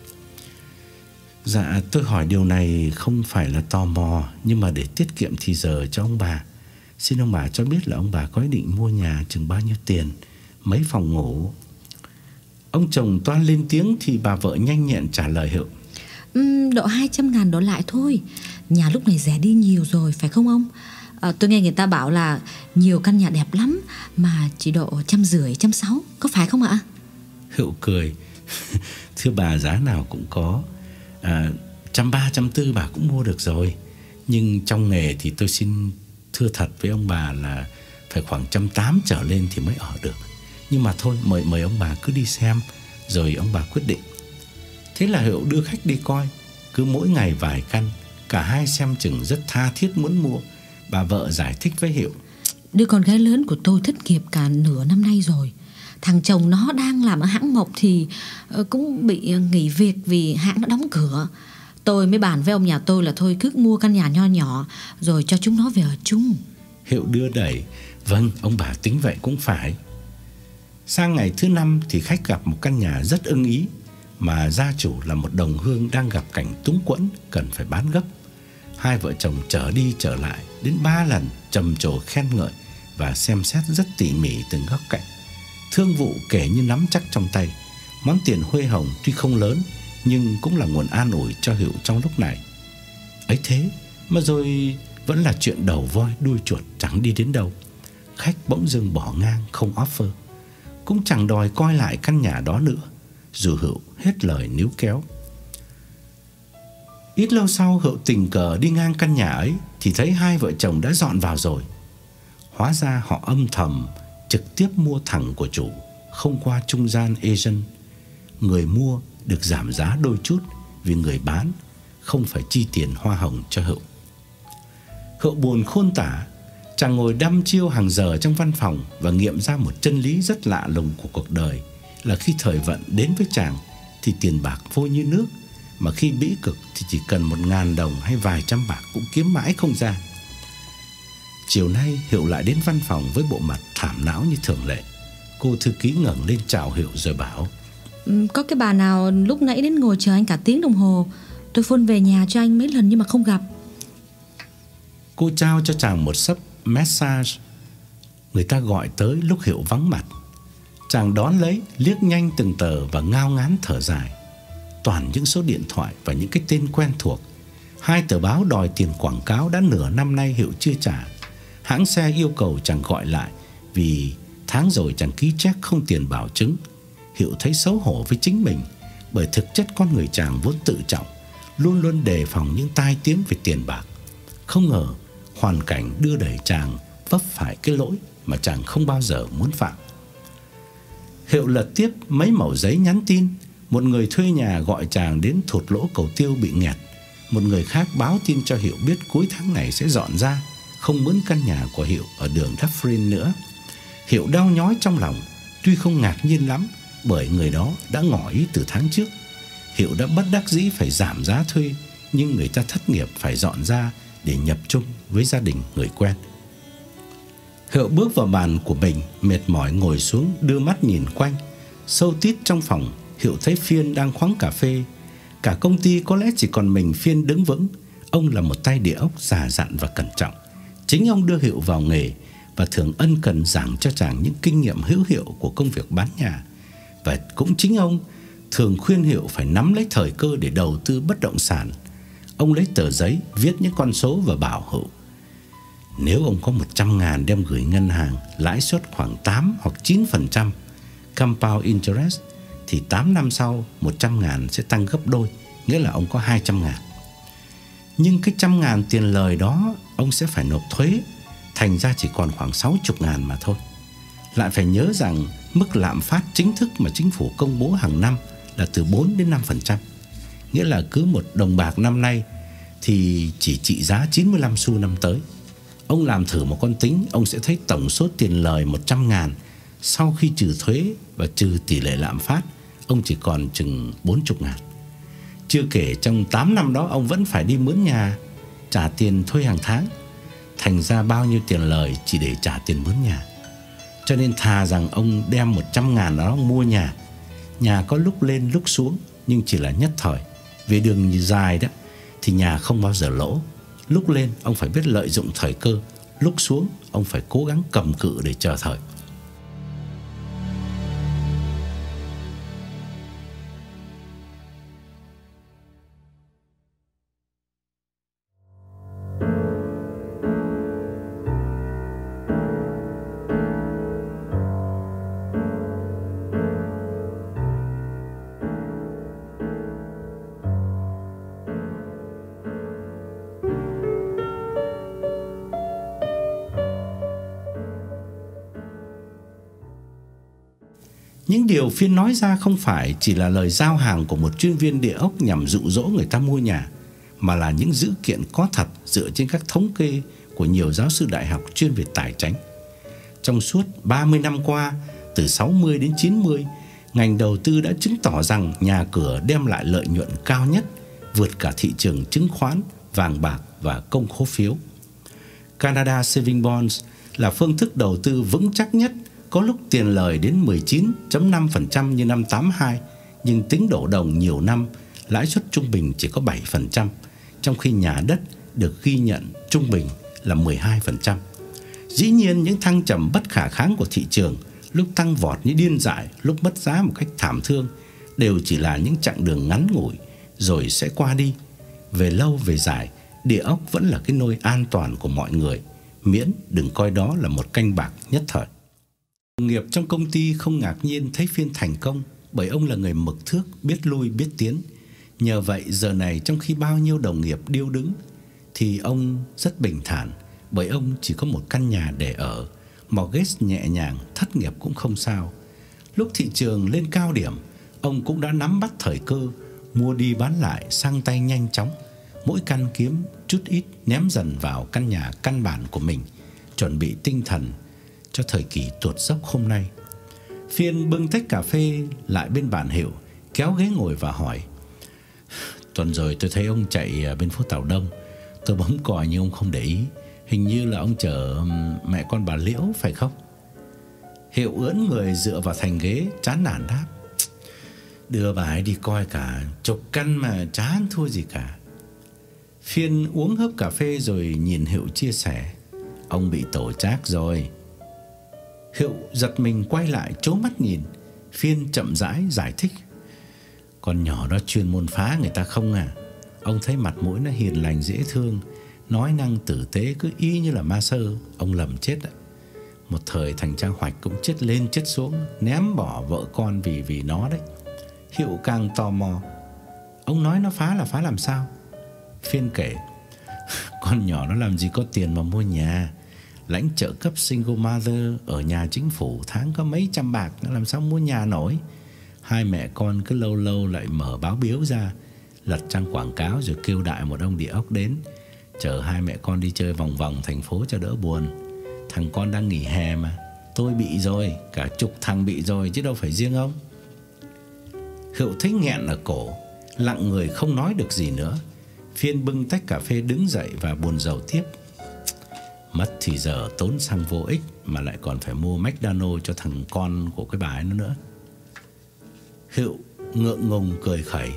Dạ, tôi hỏi điều này không phải là tò mò, nhưng mà để tiết kiệm thì giờ cho ông bà. Xin ông bà cho biết là ông bà có ý định mua nhà chừng bao nhiêu tiền, mấy phòng ngủ? Ông chồng toan lên tiếng thì bà vợ nhanh nhẹn trả lời Hiệu: uhm, Độ hai trăm ngàn đổ lại thôi. Nhà lúc này rẻ đi nhiều rồi, phải không ông? à, Tôi nghe người ta bảo là nhiều căn nhà đẹp lắm mà chỉ độ trăm rưỡi, trăm sáu, có phải không ạ? Hiệu cười: Thưa bà, giá nào cũng có. à, Trăm ba, trăm tư bà cũng mua được rồi. Nhưng trong nghề thì tôi xin thưa thật với ông bà là phải khoảng trăm tám trở lên thì mới ở được. Nhưng mà thôi, mời mời ông bà cứ đi xem rồi ông bà quyết định. Thế là Hiệu đưa khách đi coi. Cứ mỗi ngày vài căn. Cả hai xem chừng rất tha thiết muốn mua. Bà vợ giải thích với Hiệu: Đứa con gái lớn của tôi thất nghiệp cả nửa năm nay rồi. Thằng chồng nó đang làm ở hãng mộc thì cũng bị nghỉ việc vì hãng đã đóng cửa. Tôi mới bàn với ông nhà tôi là thôi cứ mua căn nhà nho nhỏ rồi cho chúng nó về ở chung. Hiệu đưa đẩy: Vâng, ông bà tính vậy cũng phải. Sang ngày thứ năm thì khách gặp một căn nhà rất ưng ý, mà gia chủ là một đồng hương đang gặp cảnh túng quẫn, cần phải bán gấp. Hai vợ chồng trở đi trở lại đến ba lần, trầm trồ khen ngợi và xem xét rất tỉ mỉ từng góc cạnh. Thương vụ kể như nắm chắc trong tay. Món tiền huê hồng tuy không lớn nhưng cũng là nguồn an ủi cho Hiệu trong lúc này. Ấy thế mà rồi vẫn là chuyện đầu voi đuôi chuột chẳng đi đến đâu. Khách bỗng dưng bỏ ngang không offer, cũng chẳng đòi coi lại căn nhà đó nữa, dù Hiệu hết lời níu kéo. Ít lâu sau, Hiệu tình cờ đi ngang căn nhà ấy thì thấy hai vợ chồng đã dọn vào rồi. Hóa ra họ âm thầm trực tiếp mua thẳng của chủ, không qua trung gian agent. Người mua được giảm giá đôi chút vì người bán không phải chi tiền hoa hồng cho Hiệu. Hiệu buồn khôn tả. Chàng ngồi đăm chiêu hàng giờ trong văn phòng và nghiệm ra một chân lý rất lạ lùng của cuộc đời, là khi thời vận đến với chàng thì tiền bạc vô như nước, mà khi bĩ cực thì chỉ cần một ngàn đồng hay vài trăm bạc cũng kiếm mãi không ra. Chiều nay Hiệu lại đến văn phòng với bộ mặt thảm não như thường lệ. Cô thư ký ngẩng lên chào Hiệu rồi bảo: Có cái bà nào lúc nãy đến ngồi chờ anh cả tiếng đồng hồ. Tôi phone về nhà cho anh mấy lần nhưng mà không gặp. Cô trao cho chàng một sấp message. Người ta gọi tới lúc Hiệu vắng mặt. Chàng đón lấy, liếc nhanh từng tờ và ngao ngán thở dài. Toàn những số điện thoại và những cái tên quen thuộc. Hai tờ báo đòi tiền quảng cáo đã nửa năm nay Hiệu chưa trả. Hãng xe yêu cầu chàng gọi lại vì tháng rồi chàng ký check không tiền bảo chứng. Hiệu thấy xấu hổ với chính mình, bởi thực chất con người chàng vốn tự trọng, luôn luôn đề phòng những tai tiếng về tiền bạc. Không ngờ hoàn cảnh đưa đẩy chàng vấp phải cái lỗi mà chàng không bao giờ muốn phạm. Hiệu lật tiếp mấy mẩu giấy nhắn tin. Một người thuê nhà gọi chàng đến thụt lỗ cầu tiêu bị nghẹt. Một người khác báo tin cho Hiệu biết cuối tháng này sẽ dọn ra, không mướn căn nhà của Hiệu ở đường Dufferin nữa. Hiệu đau nhói trong lòng, tuy không ngạc nhiên lắm, bởi người đó đã ngỏ ý từ tháng trước. Hiệu đã bất đắc dĩ phải giảm giá thuê, nhưng người ta thất nghiệp phải dọn ra để nhập chung với gia đình người quen. Hiệu bước vào bàn của mình, mệt mỏi ngồi xuống, đưa mắt nhìn quanh. Sâu tít trong phòng, Hiệu thấy Phiên đang khoáng cà phê. Cả công ty có lẽ chỉ còn mình Phiên đứng vững. Ông là một tay địa ốc già dặn và cẩn trọng. Chính ông đưa Hiệu vào nghề và thường ân cần giảng cho chàng những kinh nghiệm hữu hiệu của công việc bán nhà. Và cũng chính ông thường khuyên Hiệu phải nắm lấy thời cơ để đầu tư bất động sản. Ông lấy tờ giấy viết những con số và bảo Hiệu: nếu ông có một trăm ngàn đem gửi ngân hàng, lãi suất khoảng tám hoặc chín phần trăm compound interest, thì tám năm sau một trăm ngàn sẽ tăng gấp đôi, nghĩa là ông có hai trăm ngàn. Nhưng cái trăm ngàn tiền lời đó ông sẽ phải nộp thuế, thành ra chỉ còn khoảng sáu mươi ngàn mà thôi. Lại phải nhớ rằng mức lạm phát chính thức mà chính phủ công bố hàng năm là từ bốn đến năm phần trăm. Nghĩa là cứ một đồng bạc năm nay thì chỉ trị giá chín mươi lăm xu năm tới. Ông làm thử một con tính, ông sẽ thấy tổng số tiền lời một trăm ngàn sau khi trừ thuế và trừ tỷ lệ lạm phát, ông chỉ còn chừng bốn mươi ngàn. Chưa kể trong tám năm đó ông vẫn phải đi mướn nhà, trả tiền thuê hàng tháng. Thành ra bao nhiêu tiền lời chỉ để trả tiền mướn nhà. Cho nên thà rằng ông đem một trăm ngàn đó mua nhà. Nhà có lúc lên lúc xuống, nhưng chỉ là nhất thời. Về đường dài đó thì nhà không bao giờ lỗ. Lúc lên ông phải biết lợi dụng thời cơ, lúc xuống ông phải cố gắng cầm cự để chờ thời. Những điều Phiên nói ra không phải chỉ là lời giao hàng của một chuyên viên địa ốc nhằm dụ dỗ người ta mua nhà, mà là những dữ kiện có thật dựa trên các thống kê của nhiều giáo sư đại học chuyên về tài chính. Trong suốt ba mươi năm qua, từ sáu mươi đến chín mươi, ngành đầu tư đã chứng tỏ rằng nhà cửa đem lại lợi nhuận cao nhất, vượt cả thị trường chứng khoán, vàng bạc và công khố phiếu. Canada Saving Bonds là phương thức đầu tư vững chắc nhất, có lúc tiền lời đến mười chín phẩy năm phần trăm như năm tám hai, nhưng tính đổ đồng nhiều năm, lãi suất trung bình chỉ có bảy phần trăm, trong khi nhà đất được ghi nhận trung bình là mười hai phần trăm. Dĩ nhiên những thăng trầm bất khả kháng của thị trường, lúc tăng vọt như điên dại, lúc mất giá một cách thảm thương, đều chỉ là những chặng đường ngắn ngủi rồi sẽ qua đi. Về lâu về dài, địa ốc vẫn là cái nôi an toàn của mọi người, miễn đừng coi đó là một canh bạc nhất thời. Đồng nghiệp trong công ty không ngạc nhiên thấy Phiên thành công, bởi ông là người mực thước, biết lui biết tiến. Nhờ vậy giờ này trong khi bao nhiêu đồng nghiệp điêu đứng thì ông rất bình thản, bởi ông chỉ có một căn nhà để ở, mortgage nhẹ nhàng, thất nghiệp cũng không sao. Lúc thị trường lên cao điểm, ông cũng đã nắm bắt thời cơ, mua đi bán lại sang tay nhanh chóng, mỗi căn kiếm chút ít ném dần vào căn nhà căn bản của mình, chuẩn bị tinh thần cho thời kỳ tuột dốc hôm nay. Phiên bưng tách cà phê lại bên bàn Hiệu, kéo ghế ngồi và hỏi: "Tuần rồi tôi thấy ông chạy bên phố Tàu Đông, tôi bấm còi nhưng ông không để ý. Hình như là ông chở mẹ con bà Liễu phải không?" Hiệu ưỡn người dựa vào thành ghế, chán nản đáp: "Đưa bà ấy đi coi cả chục căn mà chán thua gì cả." Phiên uống hớp cà phê rồi nhìn Hiệu chia sẻ: "Ông bị tổ trác rồi." Hiệu giật mình quay lại trố mắt nhìn. Phiên chậm rãi giải thích: "Con nhỏ đó chuyên môn phá người ta không à. Ông thấy mặt mũi nó hiền lành dễ thương, nói năng tử tế cứ y như là ma sơ. Ông lầm chết ạ. Một thời thằng Trang Hoạch cũng chết lên chết xuống, ném bỏ vợ con vì vì nó đấy." Hiệu càng tò mò: "Ông nói nó phá là phá làm sao?" Phiên kể: "Con nhỏ nó làm gì có tiền mà mua nhà, lãnh trợ cấp single mother ở nhà chính phủ tháng có mấy trăm bạc, nó làm sao mua nhà nổi. Hai mẹ con cứ lâu lâu lại mở báo biếu ra, lật trang quảng cáo rồi kêu đại một ông địa ốc đến, chở hai mẹ con đi chơi vòng vòng thành phố cho đỡ buồn. Thằng con đang nghỉ hè mà. Tôi bị rồi, cả chục thằng bị rồi chứ đâu phải riêng ông." Hiệu thấy nghẹn ở cổ, lặng người không nói được gì nữa. Phiên bưng tách cà phê đứng dậy và buồn rầu tiếp: "Mất thì giờ tốn xăng vô ích, mà lại còn phải mua McDonald's cho thằng con của cái bà ấy nữa." Hiệu ngượng ngùng cười khẩy: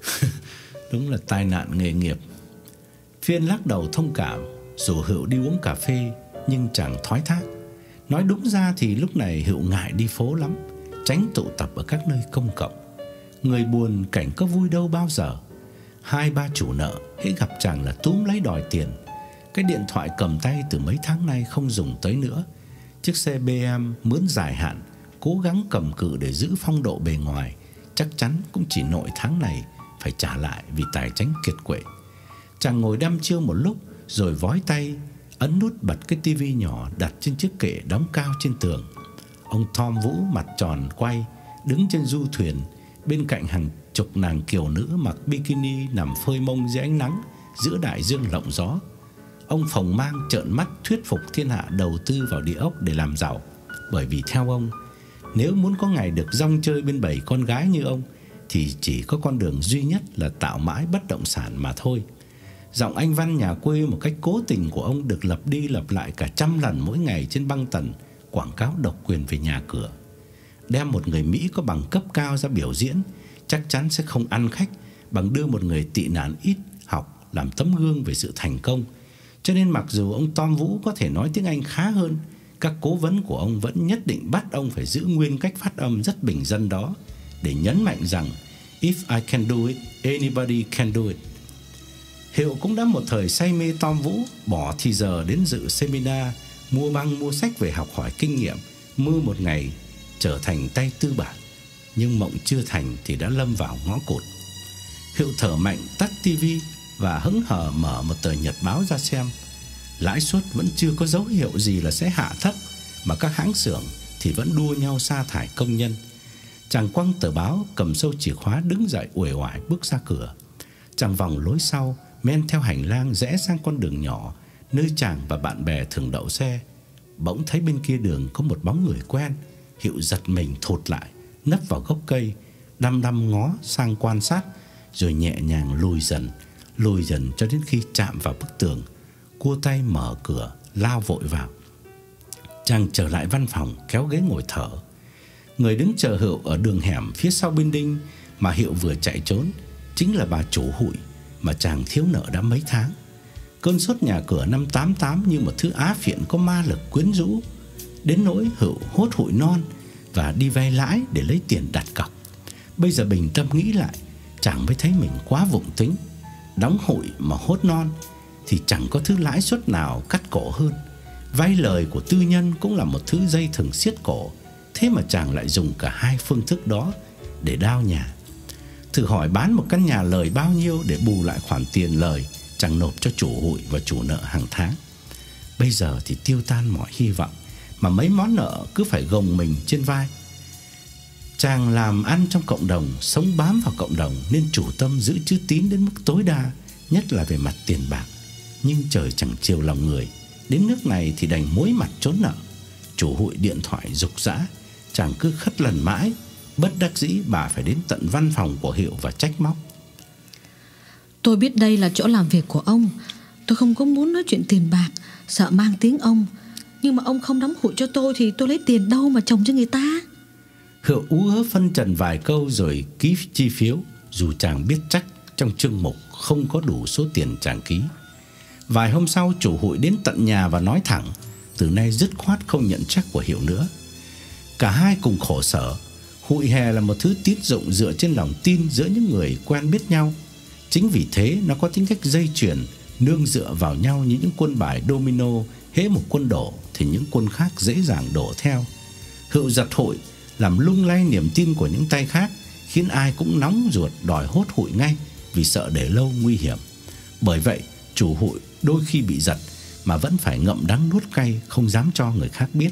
"Đúng là tai nạn nghề nghiệp." Phiên lắc đầu thông cảm, rủ Hiệu đi uống cà phê nhưng chẳng thoái thác. Nói đúng ra thì lúc này Hiệu ngại đi phố lắm, tránh tụ tập ở các nơi công cộng. Người buồn cảnh có vui đâu bao giờ. Hai ba chủ nợ hễ gặp chàng là túm lấy đòi tiền. Cái điện thoại cầm tay từ mấy tháng nay không dùng tới nữa. Chiếc xe bê em mướn dài hạn, cố gắng cầm cự để giữ phong độ bề ngoài, chắc chắn cũng chỉ nội tháng này phải trả lại vì tài chính kiệt quệ. Chàng ngồi đăm chiêu một lúc rồi vói tay ấn nút bật cái tivi nhỏ đặt trên chiếc kệ đóng cao trên tường. Ông Tom Vũ mặt tròn quay, đứng trên du thuyền, bên cạnh hàng chục nàng kiều nữ mặc bikini nằm phơi mông dưới ánh nắng giữa đại dương lộng gió. Ông phồng mang trợn mắt thuyết phục thiên hạ đầu tư vào địa ốc để làm giàu, bởi vì theo ông, nếu muốn có ngày được rong chơi bên bầy con gái như ông thì chỉ có con đường duy nhất là tạo mãi bất động sản mà thôi. Giọng anh văn nhà quê một cách cố tình của ông được lặp đi lặp lại cả trăm lần mỗi ngày trên băng tần quảng cáo độc quyền về nhà cửa. Đem một người Mỹ có bằng cấp cao ra biểu diễn chắc chắn sẽ không ăn khách bằng đưa một người tị nạn ít học làm tấm gương về sự thành công. Cho nên mặc dù ông Tom Vũ có thể nói tiếng Anh khá hơn, các cố vấn của ông vẫn nhất định bắt ông phải giữ nguyên cách phát âm rất bình dân đó, để nhấn mạnh rằng "If I can do it, anybody can do it." Hiệu cũng đã một thời say mê Tom Vũ, bỏ thì giờ đến dự seminar, mua băng mua sách về học hỏi kinh nghiệm, mơ một ngày trở thành tay tư bản. Nhưng mộng chưa thành thì đã lâm vào ngõ cụt. Hiệu thở mạnh tắt tivi và hững hờ mở một tờ nhật báo ra xem. Lãi suất vẫn chưa có dấu hiệu gì là sẽ hạ thấp, mà các hãng xưởng thì vẫn đua nhau sa thải công nhân. Chàng quăng tờ báo, cầm sâu chìa khóa đứng dậy uể oải bước ra cửa. Chàng vòng lối sau, men theo hành lang rẽ sang con đường nhỏ nơi chàng và bạn bè thường đậu xe. Bỗng thấy bên kia đường có một bóng người quen. Hiệu giật mình thụt lại, nấp vào gốc cây, đăm đăm ngó sang quan sát, rồi nhẹ nhàng lùi dần, lùi dần cho đến khi chạm vào bức tường. Cua tay mở cửa, lao vội vào. Chàng trở lại văn phòng, kéo ghế ngồi thở. Người đứng chờ Hiệu ở đường hẻm phía sau building mà Hiệu vừa chạy trốn chính là bà chủ hụi mà chàng thiếu nợ đã mấy tháng. Cơn sốt nhà cửa năm tám tám như một thứ á phiện có ma lực quyến rũ, đến nỗi Hiệu hốt hụi non và đi vay lãi để lấy tiền đặt cọc. Bây giờ bình tâm nghĩ lại, chàng mới thấy mình quá vụng tính. Đóng hụi mà hốt non thì chẳng có thứ lãi suất nào cắt cổ hơn. Vay lời của tư nhân cũng là một thứ dây thừng siết cổ. Thế mà chàng lại dùng cả hai phương thức đó để đao nhà. Thử hỏi bán một căn nhà lời bao nhiêu để bù lại khoản tiền lời chàng nộp cho chủ hụi và chủ nợ hàng tháng. Bây giờ thì tiêu tan mọi hy vọng, mà mấy món nợ cứ phải gồng mình trên vai. Chàng làm ăn trong cộng đồng, sống bám vào cộng đồng, nên chủ tâm giữ chữ tín đến mức tối đa, nhất là về mặt tiền bạc. Nhưng trời chẳng chiều lòng người, đến nước này thì đành muối mặt trốn nợ. Chủ hụi điện thoại rục rã, chàng cứ khất lần mãi. Bất đắc dĩ bà phải đến tận văn phòng của Hiệu và trách móc. Tôi biết đây là chỗ làm việc của ông, tôi không có muốn nói chuyện tiền bạc, sợ mang tiếng ông. Nhưng mà ông không đóng hụi cho tôi thì tôi lấy tiền đâu mà trồng cho người ta. Hiệu ú ớ phân trần vài câu rồi ký chi phiếu, dù chàng biết chắc trong chương mục không có đủ số tiền chàng ký. Vài hôm sau chủ hụi đến tận nhà và nói thẳng, từ nay dứt khoát không nhận check của Hiệu nữa. Cả hai cùng khổ sở. Hụi hè là một thứ tín dụng dựa trên lòng tin giữa những người quen biết nhau. Chính vì thế nó có tính cách dây chuyền, nương dựa vào nhau như những quân bài domino. Hễ một quân đổ thì những quân khác dễ dàng đổ theo. Hiệu giật hụi làm lung lay niềm tin của những tay khác, khiến ai cũng nóng ruột đòi hốt hụi ngay vì sợ để lâu nguy hiểm. Bởi vậy chủ hụi đôi khi bị giật mà vẫn phải ngậm đắng nuốt cay, không dám cho người khác biết.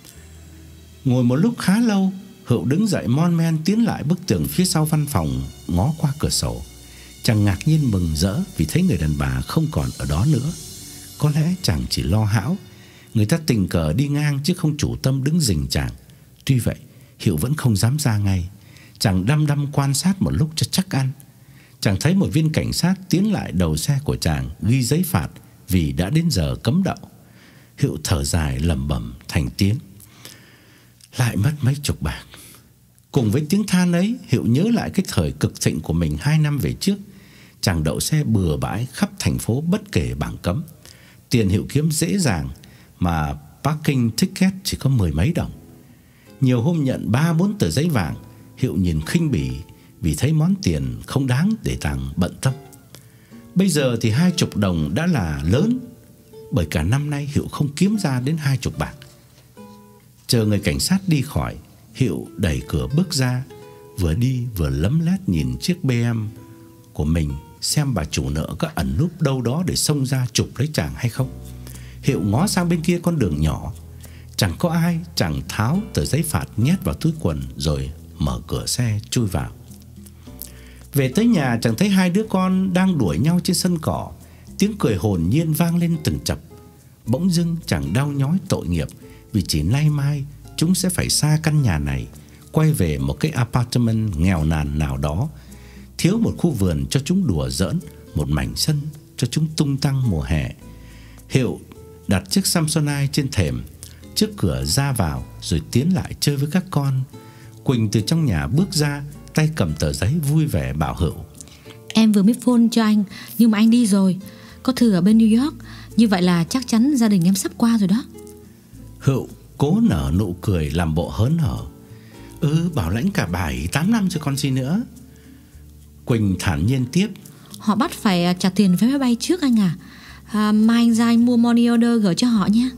Ngồi một lúc khá lâu, Hữu đứng dậy mon men tiến lại bức tường phía sau văn phòng, ngó qua cửa sổ. Chàng ngạc nhiên mừng rỡ vì thấy người đàn bà không còn ở đó nữa. Có lẽ chàng chỉ lo hão, người ta tình cờ đi ngang chứ không chủ tâm đứng rình chàng. Tuy vậy Hiệu vẫn không dám ra ngay. Chàng đăm đăm quan sát một lúc cho chắc ăn. Chàng thấy một viên cảnh sát tiến lại đầu xe của chàng, ghi giấy phạt vì đã đến giờ cấm đậu. Hiệu thở dài lẩm bẩm thành tiếng, lại mất mấy chục bạc. Cùng với tiếng than ấy, Hiệu nhớ lại cái thời cực thịnh của mình hai năm về trước. Chàng đậu xe bừa bãi khắp thành phố bất kể bảng cấm. Tiền Hiệu kiếm dễ dàng, mà parking ticket chỉ có mười mấy đồng. Nhiều hôm nhận ba bốn tờ giấy vàng, Hiệu nhìn khinh bỉ vì thấy món tiền không đáng để chàng bận tâm. Bây giờ thì hai chục đồng đã là lớn, bởi cả năm nay Hiệu không kiếm ra đến hai chục bạc. Chờ người cảnh sát đi khỏi, Hiệu đẩy cửa bước ra, vừa đi vừa lấm lét nhìn chiếc bê em của mình, xem bà chủ nợ có ẩn núp đâu đó để xông ra chụp lấy chàng hay không. Hiệu ngó sang bên kia con đường nhỏ, chẳng có ai. Chàng tháo tờ giấy phạt nhét vào túi quần rồi mở cửa xe chui vào. Về tới nhà, chàng thấy hai đứa con đang đuổi nhau trên sân cỏ. Tiếng cười hồn nhiên vang lên từng chập. Bỗng dưng chàng đau nhói tội nghiệp, vì chỉ nay mai chúng sẽ phải xa căn nhà này, quay về một cái apartment nghèo nàn nào đó, thiếu một khu vườn cho chúng đùa giỡn, một mảnh sân cho chúng tung tăng mùa hè. Hiệu đặt chiếc Samsonite trên thềm trước cửa ra vào, rồi tiến lại chơi với các con. Quỳnh từ trong nhà bước ra, tay cầm tờ giấy vui vẻ bảo Hữu, em vừa mới phone cho anh, nhưng mà anh đi rồi. Có thư ở bên New York, như vậy là chắc chắn gia đình em sắp qua rồi đó. Hữu cố nở nụ cười làm bộ hớn hở. Ừ, bảo lãnh cả bảy tám năm rồi còn gì nữa. Quỳnh thản nhiên tiếp, họ bắt phải trả tiền vé máy bay trước anh à, à mai anh ra anh mua money order gửi cho họ nha.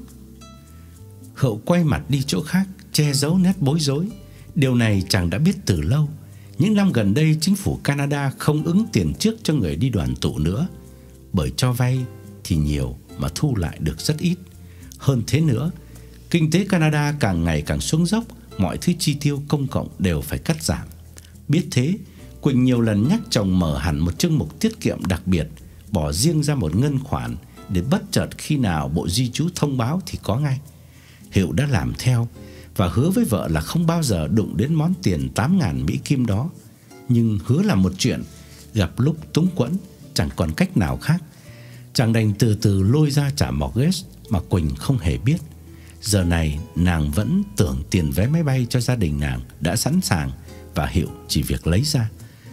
Hữu quay mặt đi chỗ khác, che giấu nét bối rối. Điều này chàng đã biết từ lâu. Những năm gần đây, chính phủ Canada không ứng tiền trước cho người đi đoàn tụ nữa, bởi cho vay thì nhiều mà thu lại được rất ít. Hơn thế nữa, kinh tế Canada càng ngày càng xuống dốc, mọi thứ chi tiêu công cộng đều phải cắt giảm. Biết thế, Quỳnh nhiều lần nhắc chồng mở hẳn một chương mục tiết kiệm đặc biệt, bỏ riêng ra một ngân khoản để bất chợt khi nào Bộ Di trú thông báo thì có ngay. Hiệu đã làm theo và hứa với vợ là không bao giờ đụng đến món tiền tám ngàn Mỹ Kim đó. Nhưng hứa làm một chuyện, gặp lúc túng quẫn, chẳng còn cách nào khác. Chàng đành từ từ lôi ra trả mortgage mà Quỳnh không hề biết. Giờ này nàng vẫn tưởng tiền vé máy bay cho gia đình nàng đã sẵn sàng và Hiệu chỉ việc lấy ra.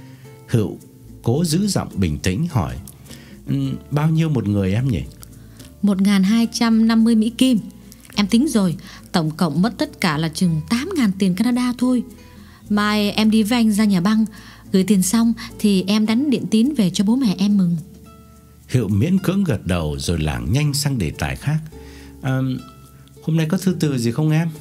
Hiệu cố giữ giọng bình tĩnh hỏi: um, bao nhiêu một người em nhỉ? Một nghìn hai trăm năm mươi Mỹ Kim. Em tính rồi, tổng cộng mất tất cả là chừng tám ngàn tiền Canada thôi. Mai em đi với anh ra nhà băng, gửi tiền xong thì em đánh điện tín về cho bố mẹ em mừng. Hiệu miễn cưỡng gật đầu rồi lảng nhanh sang đề tài khác. à, Hôm nay có thư từ gì không em?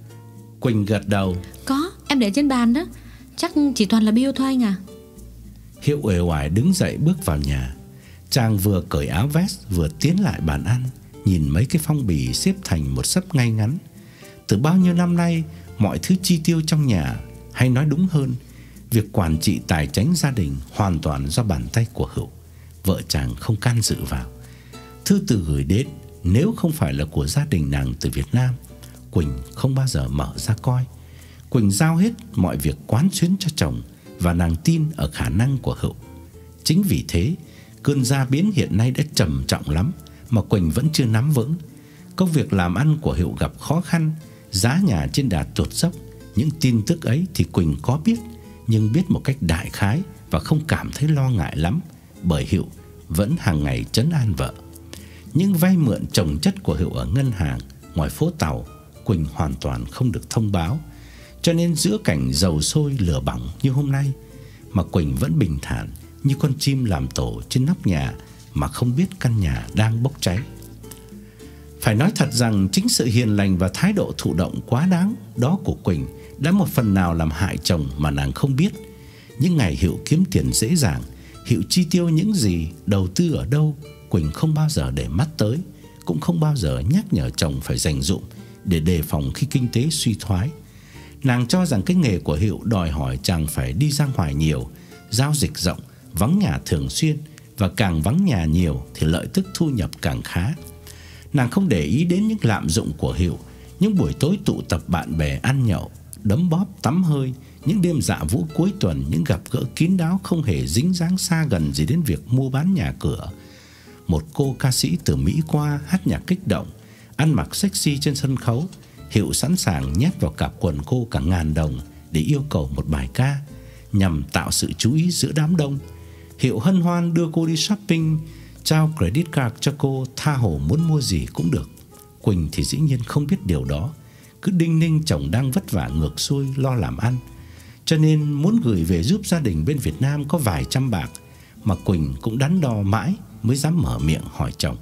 Quỳnh gật đầu. Có, em để trên bàn đó. Chắc chỉ toàn là bill thôi anh à. Hiệu uể oải đứng dậy bước vào nhà. Chàng vừa cởi áo vest vừa tiến lại bàn ăn, nhìn mấy cái phong bì xếp thành một xấp ngay ngắn. Từ bao nhiêu năm nay, mọi thứ chi tiêu trong nhà, hay nói đúng hơn, việc quản trị tài chính gia đình hoàn toàn do bàn tay của Hữu. Vợ chàng không can dự vào. Thư từ gửi đến nếu không phải là của gia đình nàng từ Việt Nam, Quỳnh không bao giờ mở ra coi. Quỳnh giao hết mọi việc quán xuyến cho chồng và nàng tin ở khả năng của Hữu. Chính vì thế, cơn gia biến hiện nay đã trầm trọng lắm mà Quỳnh vẫn chưa nắm vững. Công việc làm ăn của Hữu gặp khó khăn, giá nhà trên đà tụt dốc. Những tin tức ấy thì Quỳnh có biết, nhưng biết một cách đại khái và không cảm thấy lo ngại lắm, bởi Hữu vẫn hàng ngày trấn an vợ. Những vay mượn chồng chất của Hữu ở ngân hàng ngoài phố Tàu, Quỳnh hoàn toàn không được thông báo. Cho nên giữa cảnh dầu sôi lửa bỏng như hôm nay mà Quỳnh vẫn bình thản như con chim làm tổ trên nóc nhà mà không biết căn nhà đang bốc cháy. Phải nói thật rằng chính sự hiền lành và thái độ thụ động quá đáng đó của Quỳnh đã một phần nào làm hại chồng mà nàng không biết. Những ngày Hiệu kiếm tiền dễ dàng, Hiệu chi tiêu những gì, đầu tư ở đâu, Quỳnh không bao giờ để mắt tới, cũng không bao giờ nhắc nhở chồng phải dành dụm để đề phòng khi kinh tế suy thoái. Nàng cho rằng cái nghề của Hiệu đòi hỏi chàng phải đi ra ngoài nhiều, giao dịch rộng, vắng nhà thường xuyên, và càng vắng nhà nhiều thì lợi tức thu nhập càng khá. Nàng không để ý đến những lạm dụng của Hiệu, những buổi tối tụ tập bạn bè ăn nhậu, đấm bóp, tắm hơi, những đêm dạ vũ cuối tuần, những gặp gỡ kín đáo không hề dính dáng xa gần gì đến việc mua bán nhà cửa. Một cô ca sĩ từ Mỹ qua hát nhạc kích động, ăn mặc sexy trên sân khấu, Hiệu sẵn sàng nhét vào cặp quần cô cả ngàn đồng để yêu cầu một bài ca, nhằm tạo sự chú ý giữa đám đông. Hiệu hân hoan đưa cô đi shopping, trao credit card cho cô, tha hồ muốn mua gì cũng được. Quỳnh thì dĩ nhiên không biết điều đó, cứ đinh ninh chồng đang vất vả ngược xuôi lo làm ăn, cho nên muốn gửi về giúp gia đình bên Việt Nam có vài trăm bạc mà Quỳnh cũng đắn đo mãi mới dám mở miệng hỏi chồng.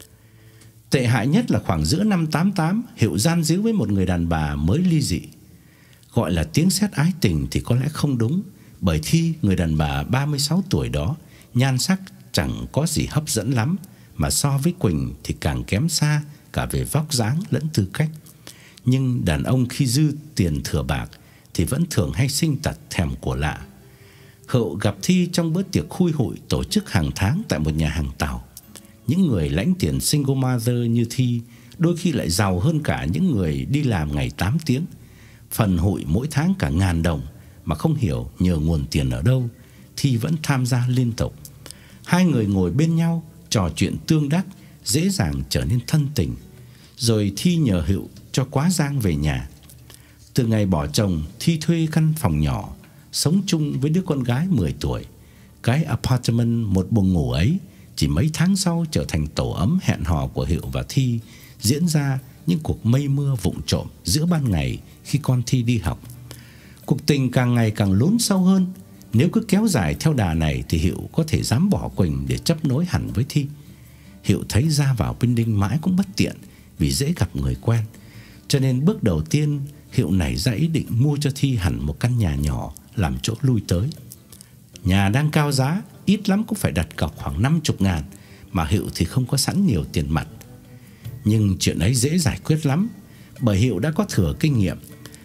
Tệ hại nhất là khoảng giữa năm tám tám, Hiệu gian díu với một người đàn bà mới ly dị. Gọi là tiếng sét ái tình thì có lẽ không đúng, bởi Thi, người đàn bà ba mươi sáu tuổi đó, nhan sắc chẳng có gì hấp dẫn lắm, mà so với Quỳnh thì càng kém xa cả về vóc dáng lẫn tư cách. Nhưng đàn ông khi dư tiền thừa bạc thì vẫn thường hay sinh tật thèm của lạ. Hậu gặp Thi trong bữa tiệc khui hội tổ chức hàng tháng tại một nhà hàng Tàu. Những người lãnh tiền single mother như Thi đôi khi lại giàu hơn cả những người đi làm ngày tám tiếng. Phần hội mỗi tháng cả ngàn đồng, mà không hiểu nhờ nguồn tiền ở đâu, Thi vẫn tham gia liên tục. Hai người ngồi bên nhau trò chuyện tương đắc, dễ dàng trở nên thân tình. Rồi Thi nhờ Hữu cho quá giang về nhà. Từ ngày bỏ chồng, Thi thuê căn phòng nhỏ, sống chung với đứa con gái mười tuổi. Cái apartment một buồng ngủ ấy chỉ mấy tháng sau trở thành tổ ấm hẹn hò của Hữu và Thi, diễn ra những cuộc mây mưa vụng trộm giữa ban ngày khi con Thi đi học. Cuộc tình càng ngày càng lún sâu hơn. Nếu cứ kéo dài theo đà này thì Hữu có thể dám bỏ Quỳnh để chấp nối hẳn với Thi. Hữu thấy ra vào Bên Đinh mãi cũng bất tiện vì dễ gặp người quen, cho nên bước đầu tiên Hữu nảy ra ý định mua cho Thi hẳn một căn nhà nhỏ làm chỗ lui tới. Nhà đang cao giá, ít lắm cũng phải đặt cọc khoảng năm mươi ngàn, mà Hữu thì không có sẵn nhiều tiền mặt. Nhưng chuyện ấy dễ giải quyết lắm, bởi Hữu đã có thừa kinh nghiệm.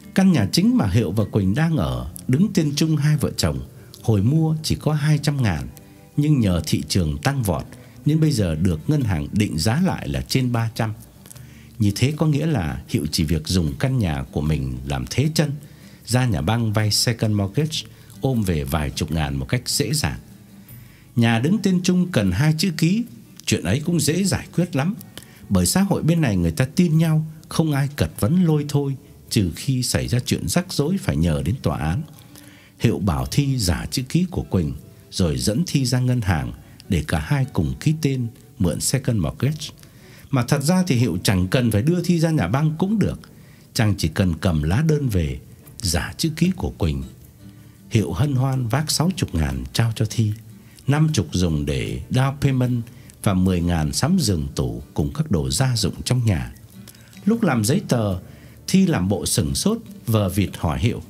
Căn nhà chính mà Hiệu và Quỳnh đang ở đứng tên chung hai vợ chồng. Hồi mua chỉ có hai trăm ngàn, nhưng nhờ thị trường tăng vọt nên bây giờ được ngân hàng định giá lại là trên ba trăm. Như thế có nghĩa là Hiệu chỉ việc dùng căn nhà của mình làm thế chân, ra nhà băng vay second mortgage, ôm về vài chục ngàn một cách dễ dàng. Nhà đứng tên chung cần hai chữ ký, chuyện ấy cũng dễ giải quyết lắm. Bởi xã hội bên này người ta tin nhau, không ai cật vấn lôi thôi, trừ khi xảy ra chuyện rắc rối phải nhờ đến tòa án. Hiệu bảo Thi giả chữ ký của Quỳnh, rồi dẫn Thi ra ngân hàng để cả hai cùng ký tên mượn second mortgage. Mà thật ra thì Hiệu chẳng cần phải đưa Thi ra nhà băng cũng được. Chàng chỉ cần cầm lá đơn về, giả chữ ký của Quỳnh. Hiệu hân hoan vác sáu mươi ngàn trao cho Thi, năm mươi dùng để down payment và mười ngàn sắm giường tủ cùng các đồ gia dụng trong nhà. Lúc làm giấy tờ, Thi làm bộ sửng sốt, vờ vịt hỏi Hiệu: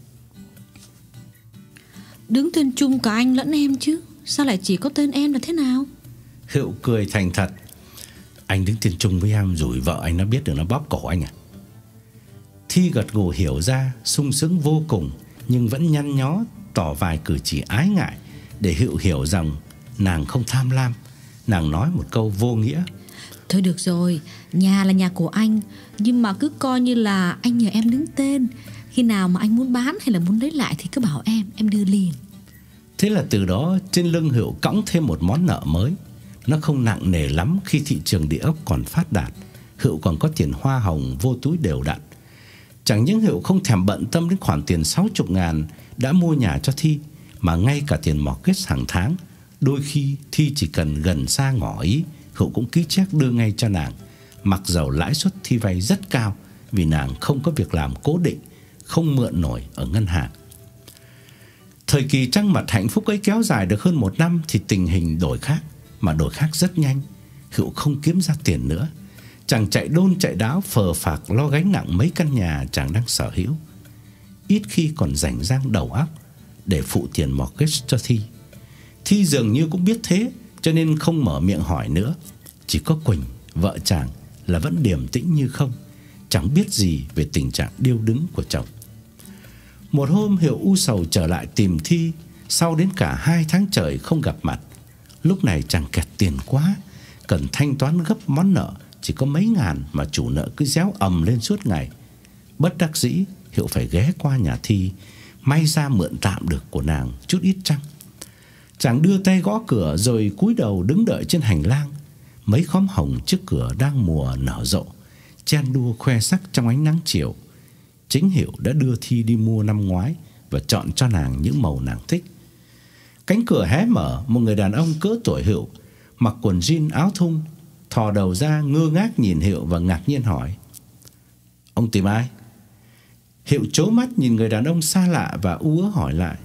Đứng tên chung cả anh lẫn em chứ, sao lại chỉ có tên em là thế nào? Hiệu cười thành thật: Anh đứng tên chung với em rồi vợ anh nó biết được nó bóp cổ anh à? Thi gật gù hiểu ra, sung sướng vô cùng, nhưng vẫn nhăn nhó tỏ vài cử chỉ ái ngại để Hiệu hiểu rằng nàng không tham lam. Nàng nói một câu vô nghĩa: Thôi được rồi, nhà là nhà của anh, nhưng mà cứ coi như là anh nhờ em đứng tên. Khi nào mà anh muốn bán hay là muốn lấy lại thì cứ bảo em, em đưa liền. Thế là từ đó trên lưng Hiệu cõng thêm một món nợ mới. Nó không nặng nề lắm khi thị trường địa ốc còn phát đạt. Hiệu còn có tiền hoa hồng vô túi đều đặn. Chẳng những Hiệu không thèm bận tâm đến khoản tiền sáu mươi ngàn đã mua nhà cho Thi, mà ngay cả tiền mortgage hàng tháng, đôi khi Thi chỉ cần gần xa ngỏ ý, Hiệu cũng ký check đưa ngay cho nàng. Mặc dầu lãi suất Thi vay rất cao, vì nàng không có việc làm cố định, không mượn nổi ở ngân hàng. Thời kỳ trăng mật hạnh phúc ấy kéo dài được hơn một năm thì tình hình đổi khác, mà đổi khác rất nhanh. Hiệu không kiếm ra tiền nữa. Chàng chạy đôn chạy đáo phờ phạc lo gánh nặng mấy căn nhà chàng đang sở hữu. Ít khi còn rảnh rang đầu óc để phụ tiền mortgage cho Thi. Thi dường như cũng biết thế, cho nên không mở miệng hỏi nữa. Chỉ có Quỳnh, vợ chàng, là vẫn điềm tĩnh như không, chẳng biết gì về tình trạng điêu đứng của chồng. Một hôm Hiệu u sầu trở lại tìm Thi, sau đến cả hai tháng trời không gặp mặt. Lúc này chàng kẹt tiền quá, cần thanh toán gấp món nợ chỉ có mấy ngàn mà chủ nợ cứ réo ầm lên suốt ngày. Bất đắc dĩ, Hiệu phải ghé qua nhà Thi, may ra mượn tạm được của nàng chút ít chăng. Chàng đưa tay gõ cửa rồi cúi đầu đứng đợi trên hành lang. Mấy khóm hồng trước cửa đang mùa nở rộ, chen đua khoe sắc trong ánh nắng chiều. Chính Hiệu đã đưa Thi đi mua năm ngoái và chọn cho nàng những màu nàng thích. Cánh cửa hé mở, một người đàn ông cỡ tuổi Hiệu, mặc quần jean áo thun, thò đầu ra ngơ ngác nhìn Hiệu và ngạc nhiên hỏi: Ông tìm ai? Hiệu trố mắt nhìn người đàn ông xa lạ và ú ớ hỏi lại: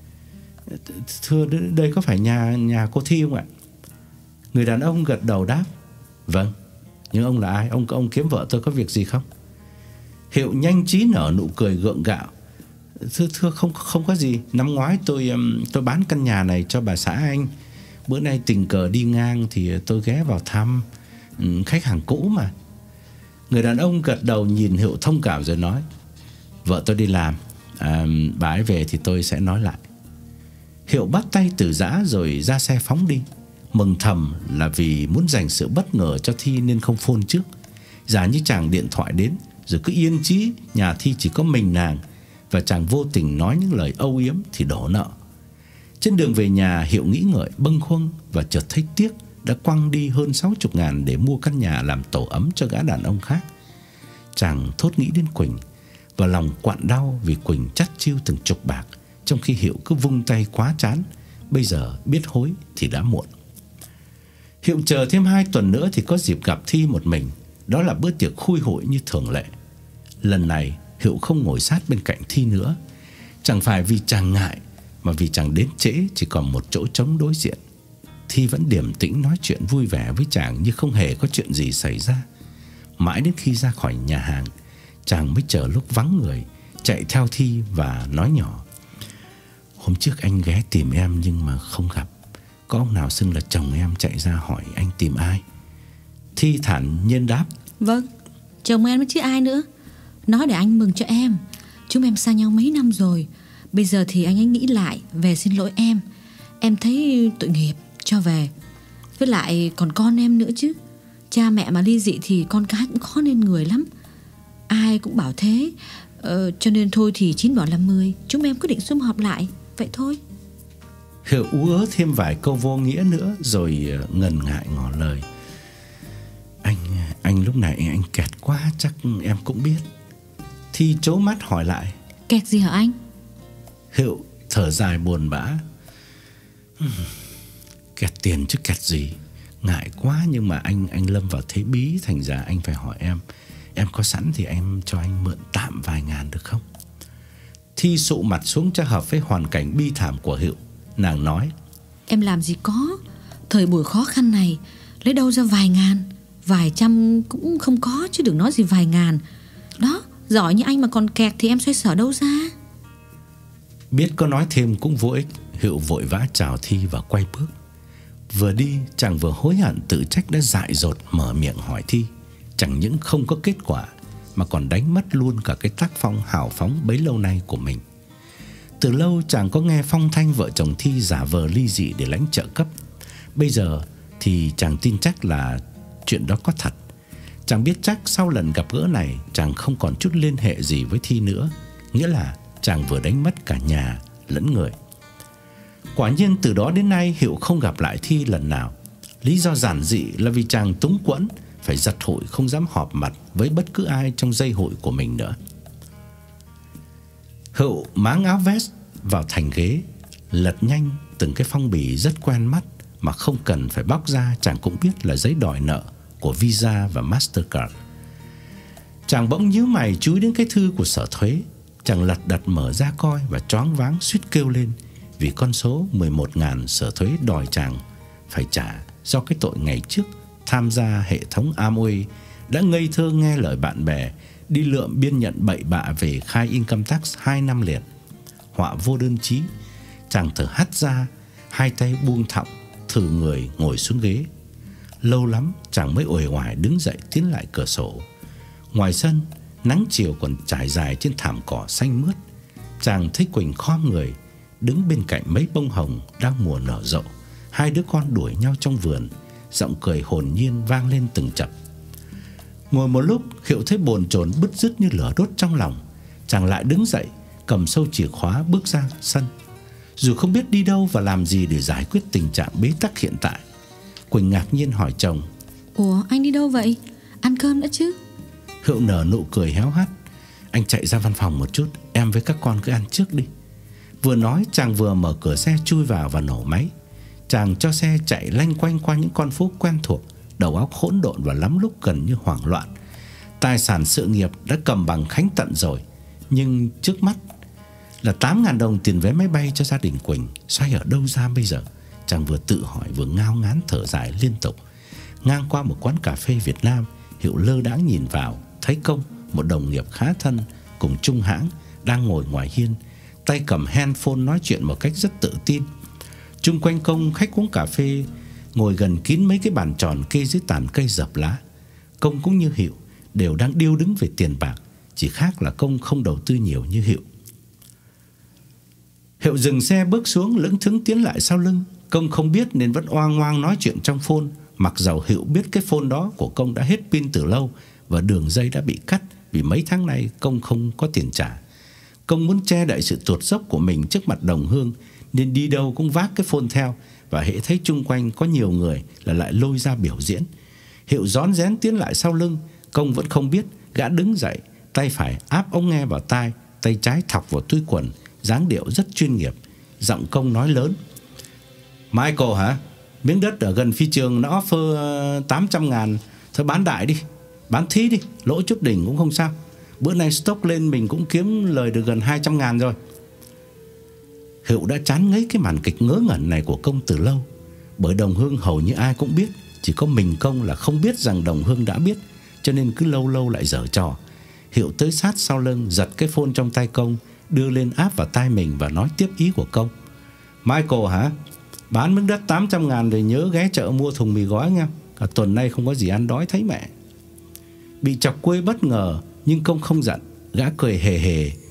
Thưa, đây có phải nhà nhà cô Thi không ạ? Người đàn ông gật đầu đáp: Vâng. Nhưng ông là ai? Ông ông kiếm vợ tôi có việc gì không? Hiệu nhanh trí nở nụ cười gượng gạo: Thưa thưa không không có gì. Năm ngoái tôi tôi bán căn nhà này cho bà xã anh. Bữa nay tình cờ đi ngang thì tôi ghé vào thăm, khách hàng cũ mà. Người đàn ông gật đầu nhìn Hiệu thông cảm rồi nói: Vợ tôi đi làm, à, bà ấy về thì tôi sẽ nói lại. Hiệu bắt tay từ giã rồi ra xe phóng đi. Mừng thầm là vì muốn dành sự bất ngờ cho Thi nên không phone trước. Giả như chàng điện thoại đến rồi cứ yên chí nhà Thi chỉ có mình nàng, và chàng vô tình nói những lời âu yếm thì đổ nợ. Trên đường về nhà, Hiệu nghĩ ngợi bâng khuâng và chợt thấy tiếc đã quăng đi hơn sáu mươi ngàn để mua căn nhà làm tổ ấm cho gã đàn ông khác. Chàng thốt nghĩ đến Quỳnh và lòng quặn đau vì Quỳnh chắt chiu từng chục bạc, trong khi Hiệu cứ vung tay quá chán. Bây giờ biết hối thì đã muộn. Hiệu chờ thêm hai tuần nữa thì có dịp gặp Thi một mình. Đó là bữa tiệc khui hội như thường lệ. Lần này Hiệu không ngồi sát bên cạnh Thi nữa. Chẳng phải vì chàng ngại, mà vì chàng đến trễ chỉ còn một chỗ trống đối diện. Thi vẫn điềm tĩnh nói chuyện vui vẻ với chàng như không hề có chuyện gì xảy ra. Mãi đến khi ra khỏi nhà hàng, chàng mới chờ lúc vắng người, chạy theo Thi và nói nhỏ: Hôm trước anh ghé tìm em nhưng mà không gặp. Có ông nào xưng là chồng em chạy ra hỏi anh tìm ai? Thi thản nhiên đáp: Vâng, chồng em chứ ai nữa. Nói để anh mừng cho em. Chúng em xa nhau mấy năm rồi. Bây giờ thì anh ấy nghĩ lại, về xin lỗi em. Em thấy tội nghiệp, cho về. Với lại còn con em nữa chứ. Cha mẹ mà ly dị thì con cái cũng khó nên người lắm. Ai cũng bảo thế. ờ, Cho nên thôi thì chín bỏ làm mười, chúng em quyết định sum họp lại. Vậy thôi. Hiệu ú ớ thêm vài câu vô nghĩa nữa rồi ngần ngại ngỏ lời. Anh, anh lúc này anh kẹt quá, chắc em cũng biết. Thi trố mắt hỏi lại. Kẹt gì hả anh? Hiệu thở dài buồn bã. Kẹt tiền chứ kẹt gì. Ngại quá, nhưng mà anh anh lâm vào thế bí, thành ra anh phải hỏi em. Em có sẵn thì em cho anh mượn tạm vài ngàn được không? Thi sụ mặt xuống cho hợp với hoàn cảnh bi thảm của Hiệu. Nàng nói. Em làm gì có. Thời buổi khó khăn này lấy đâu ra vài ngàn. Vài trăm cũng không có, chứ đừng nói gì vài ngàn. Đó, giỏi như anh mà còn kẹt thì em xoay sở đâu ra. Biết có nói thêm cũng vô ích. Hiệu vội vã chào Thi và quay bước. Vừa đi chàng vừa hối hận tự trách đã dại dột mở miệng hỏi Thi. Chẳng những không có kết quả mà còn đánh mất luôn cả cái tác phong hào phóng bấy lâu nay của mình. Từ lâu chàng có nghe phong thanh vợ chồng Thi giả vờ ly dị để lãnh trợ cấp. Bây giờ thì chàng tin chắc là chuyện đó có thật. Chàng biết chắc sau lần gặp gỡ này chàng không còn chút liên hệ gì với Thi nữa. Nghĩa là chàng vừa đánh mất cả nhà lẫn người. Quả nhiên từ đó đến nay Hiệu không gặp lại Thi lần nào. Lý do giản dị là vì chàng túng quẫn, phải giật hội không dám họp mặt với bất cứ ai trong dây hội của mình nữa. Hiệu máng áo vest vào thành ghế, lật nhanh từng cái phong bì rất quen mắt mà không cần phải bóc ra chàng cũng biết là giấy đòi nợ của Visa và Mastercard. Chàng bỗng nhíu mày chúi đến cái thư của sở thuế. Chàng lật đật mở ra coi và choáng váng suýt kêu lên vì con số mười một nghìn sở thuế đòi chàng phải trả do cái tội ngày trước tham gia hệ thống Amway đã ngây thơ nghe lời bạn bè đi lượm biên nhận bậy bạ về khai income tax hai năm liền. Họa vô đơn chí, chàng thở hắt ra, hai tay buông thõng thử người ngồi xuống ghế. Lâu lắm chàng mới uể oải đứng dậy tiến lại cửa sổ. Ngoài sân, nắng chiều còn trải dài trên thảm cỏ xanh mướt. Chàng thấy Quỳnh khom người đứng bên cạnh mấy bông hồng đang mùa nở rộ. Hai đứa con đuổi nhau trong vườn, giọng cười hồn nhiên vang lên từng chập. Ngồi một lúc, Hiệu thấy bồn chồn bứt rứt như lửa đốt trong lòng. Chàng lại đứng dậy, cầm sâu chìa khóa bước ra sân. Dù không biết đi đâu và làm gì để giải quyết tình trạng bế tắc hiện tại, Quỳnh ngạc nhiên hỏi chồng. Ủa anh đi đâu vậy? Ăn cơm đã chứ? Hiệu nở nụ cười héo hắt. Anh chạy ra văn phòng một chút, em với các con cứ ăn trước đi. Vừa nói chàng vừa mở cửa xe chui vào và nổ máy. Chàng cho xe chạy lanh quanh qua những con phố quen thuộc, đầu óc hỗn độn và lắm lúc gần như hoảng loạn. Tài sản sự nghiệp đã cầm bằng khánh tận rồi, nhưng trước mắt là tám ngàn đồng tiền vé máy bay cho gia đình Quỳnh. Xoay ở đâu ra bây giờ? Chàng vừa tự hỏi vừa ngao ngán thở dài liên tục. Ngang qua một quán cà phê Việt Nam, Hiệu lơ đãng nhìn vào, thấy Công, một đồng nghiệp khá thân cùng chung hãng, đang ngồi ngoài hiên, tay cầm handphone nói chuyện một cách rất tự tin. Chung quanh Công, khách uống cà phê ngồi gần kín mấy cái bàn tròn kê dưới tàn cây dập lá. Công cũng như Hiệu đều đang điêu đứng về tiền bạc, chỉ khác là Công không đầu tư nhiều như Hiệu. Hiệu dừng xe bước xuống, lững thững tiến lại sau lưng. Công không biết nên vẫn oang ngoang nói chuyện trong phone, mặc dầu Hiệu biết cái phone đó của Công đã hết pin từ lâu và đường dây đã bị cắt vì mấy tháng nay Công không có tiền trả. Công muốn che đậy sự tuột dốc của mình trước mặt đồng hương nên đi đâu cũng vác cái phone theo, và hễ thấy chung quanh có nhiều người là lại lôi ra biểu diễn. Hiệu rón rén tiến lại sau lưng. Công vẫn không biết. Gã đứng dậy, tay phải áp ống nghe vào tai, tay trái thọc vào túi quần, dáng điệu rất chuyên nghiệp. Giọng Công nói lớn. Michael hả? Miếng đất ở gần phi trường nó offer tám trăm ngàn. Thôi bán đại đi, bán thí đi, lỗ chút đỉnh cũng không sao. Bữa nay stock lên mình cũng kiếm lời được gần hai trăm ngàn rồi. Hiệu đã chán ngấy cái màn kịch ngớ ngẩn này của Công từ lâu. Bởi đồng hương hầu như ai cũng biết, chỉ có mình Công là không biết rằng đồng hương đã biết, cho nên cứ lâu lâu lại giở trò. Hiệu tới sát sau lưng, giật cái phone trong tay Công, đưa lên áp vào tai mình và nói tiếp ý của Công. Michael hả? Bán miếng đất tám trăm ngàn rồi nhớ ghé chợ mua thùng mì gói nghe. Cả tuần nay không có gì ăn đói thấy mẹ. Bị chọc quê bất ngờ nhưng Công không giận. Gã cười hề hề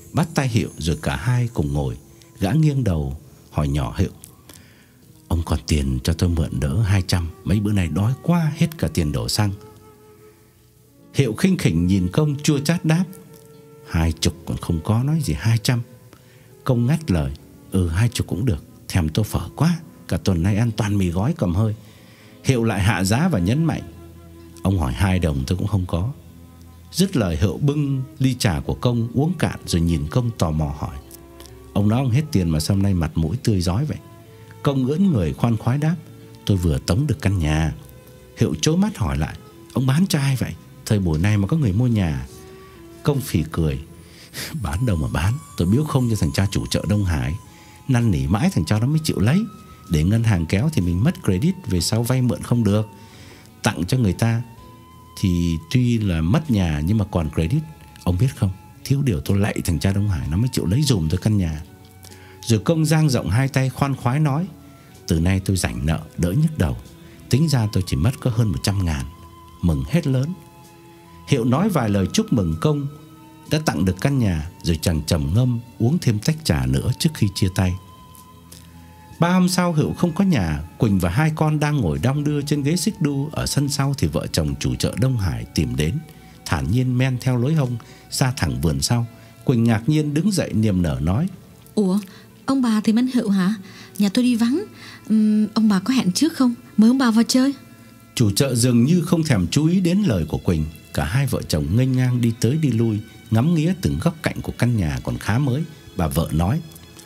bắt tay Hiệu rồi cả hai cùng ngồi. Gã nghiêng đầu hỏi nhỏ Hiệu: "Ông còn tiền cho tôi mượn đỡ hai trăm, mấy bữa nay đói quá hết cả tiền đổ xăng." Hiệu khinh khỉnh nhìn Công chua chát đáp: "Hai chục còn không có, nói gì hai trăm." Công ngắt lời: "Ừ, hai chục cũng được, thèm tô phở quá, cả tuần nay ăn toàn mì gói cầm hơi." Hiệu lại hạ giá và nhấn mạnh: "Ông hỏi hai đồng tôi cũng không có." Dứt lời, Hiệu bưng ly trà của Công uống cạn rồi nhìn Công tò mò hỏi: "Ông nói ông hết tiền mà sao hôm nay mặt mũi tươi rói vậy?" Công ưỡn người khoan khoái đáp: "Tôi vừa tống được căn nhà." Hiệu trố mắt hỏi lại: "Ông bán cho ai vậy? Thời buổi này mà có người mua nhà?" Công phì cười: "Bán đâu mà bán, tôi biếu không cho thằng cha chủ chợ Đông Hải, năn nỉ mãi thằng cha nó mới chịu lấy. Để ngân hàng kéo thì mình mất credit, về sau vay mượn không được. Tặng cho người ta thì tuy là mất nhà nhưng mà còn credit. Ông biết không, thiếu điều tôi lạy thằng cha Đông Hải nó mới chịu lấy dùm tôi căn nhà." Rồi Công dang rộng hai tay khoan khoái nói: "Từ nay tôi rảnh nợ, đỡ nhức đầu. Tính ra tôi chỉ mất có hơn một trăm ngàn. Mừng hết lớn." Hiệu nói vài lời chúc mừng Công đã tặng được căn nhà, rồi chàng trầm ngâm uống thêm tách trà nữa trước khi chia tay. Ba hôm sau, Hiệu không có nhà. Quỳnh và hai con đang ngồi đong đưa trên ghế xích đu ở sân sau thì vợ chồng chủ chợ Đông Hải tìm đến, thản nhiên men theo lối hông ra thẳng vườn sau. Quỳnh ngạc nhiên đứng dậy niềm nở nói: "Ủa, ông bà tìm anh Hiệu hả? Nhà tôi đi vắng. uhm, Ông bà có hẹn trước không? Mời ông bà vào chơi." Chủ chợ dường như không thèm chú ý đến lời của Quỳnh. Cả hai vợ chồng nghênh ngang đi tới đi lui, ngắm nghía từng góc cạnh của căn nhà còn khá mới. Bà vợ nói: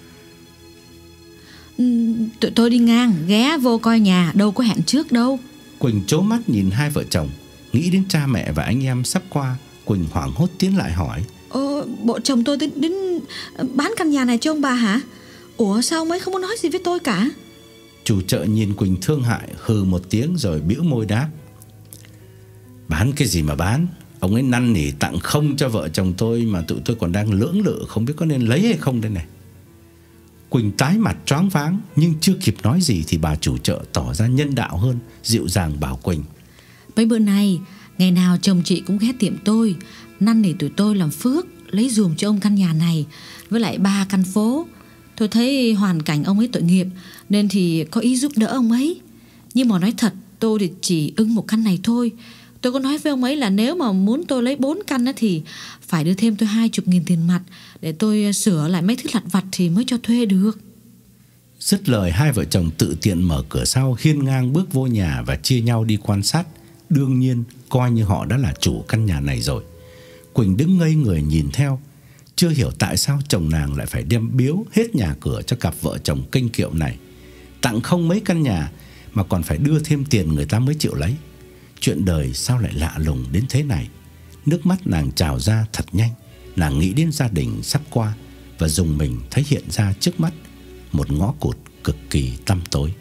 uhm, Tụi tôi đi ngang, ghé vô coi nhà, đâu có hẹn trước đâu." Quỳnh trố mắt nhìn hai vợ chồng, nghĩ đến cha mẹ và anh em sắp qua. Quỳnh hoảng hốt tiến lại hỏi: Ờ, bộ chồng tôi đến, đến bán căn nhà này cho ông bà hả? Ủa sao ông ấy không có nói gì với tôi cả? Chủ chợ nhìn Quỳnh thương hại, hừ một tiếng rồi bĩu môi đáp: "Bán cái gì mà bán, ông ấy năn nỉ tặng không cho vợ chồng tôi mà tụi tôi còn đang lưỡng lự không biết có nên lấy hay không đây này." Quỳnh tái mặt choáng váng, nhưng chưa kịp nói gì thì bà chủ chợ tỏ ra nhân đạo hơn, dịu dàng bảo Quỳnh: "Mấy bữa này, ngày nào chồng chị cũng ghé tiệm tôi, năn nỉ tụi tôi làm phước lấy giùm cho ông căn nhà này với lại ba căn phố. Tôi thấy hoàn cảnh ông ấy tội nghiệp nên thì có ý giúp đỡ ông ấy. Nhưng mà nói thật, tôi thì chỉ ưng một căn này thôi. Tôi có nói với ông ấy là nếu mà muốn tôi lấy bốn căn thì phải đưa thêm tôi hai chục nghìn tiền mặt để tôi sửa lại mấy thứ lặt vặt thì mới cho thuê được." Dứt lời, hai vợ chồng tự tiện mở cửa sau, hiên ngang bước vô nhà và chia nhau đi quan sát. Đương nhiên coi như họ đã là chủ căn nhà này rồi. Quỳnh đứng ngây người nhìn theo, chưa hiểu tại sao chồng nàng lại phải đem biếu hết nhà cửa cho cặp vợ chồng kinh kiệu này. Tặng không mấy căn nhà mà còn phải đưa thêm tiền người ta mới chịu lấy. Chuyện đời sao lại lạ lùng đến thế này. Nước mắt nàng trào ra thật nhanh. Nàng nghĩ đến gia đình sắp qua và dùng mình thấy hiện ra trước mắt một ngõ cụt cực kỳ tăm tối.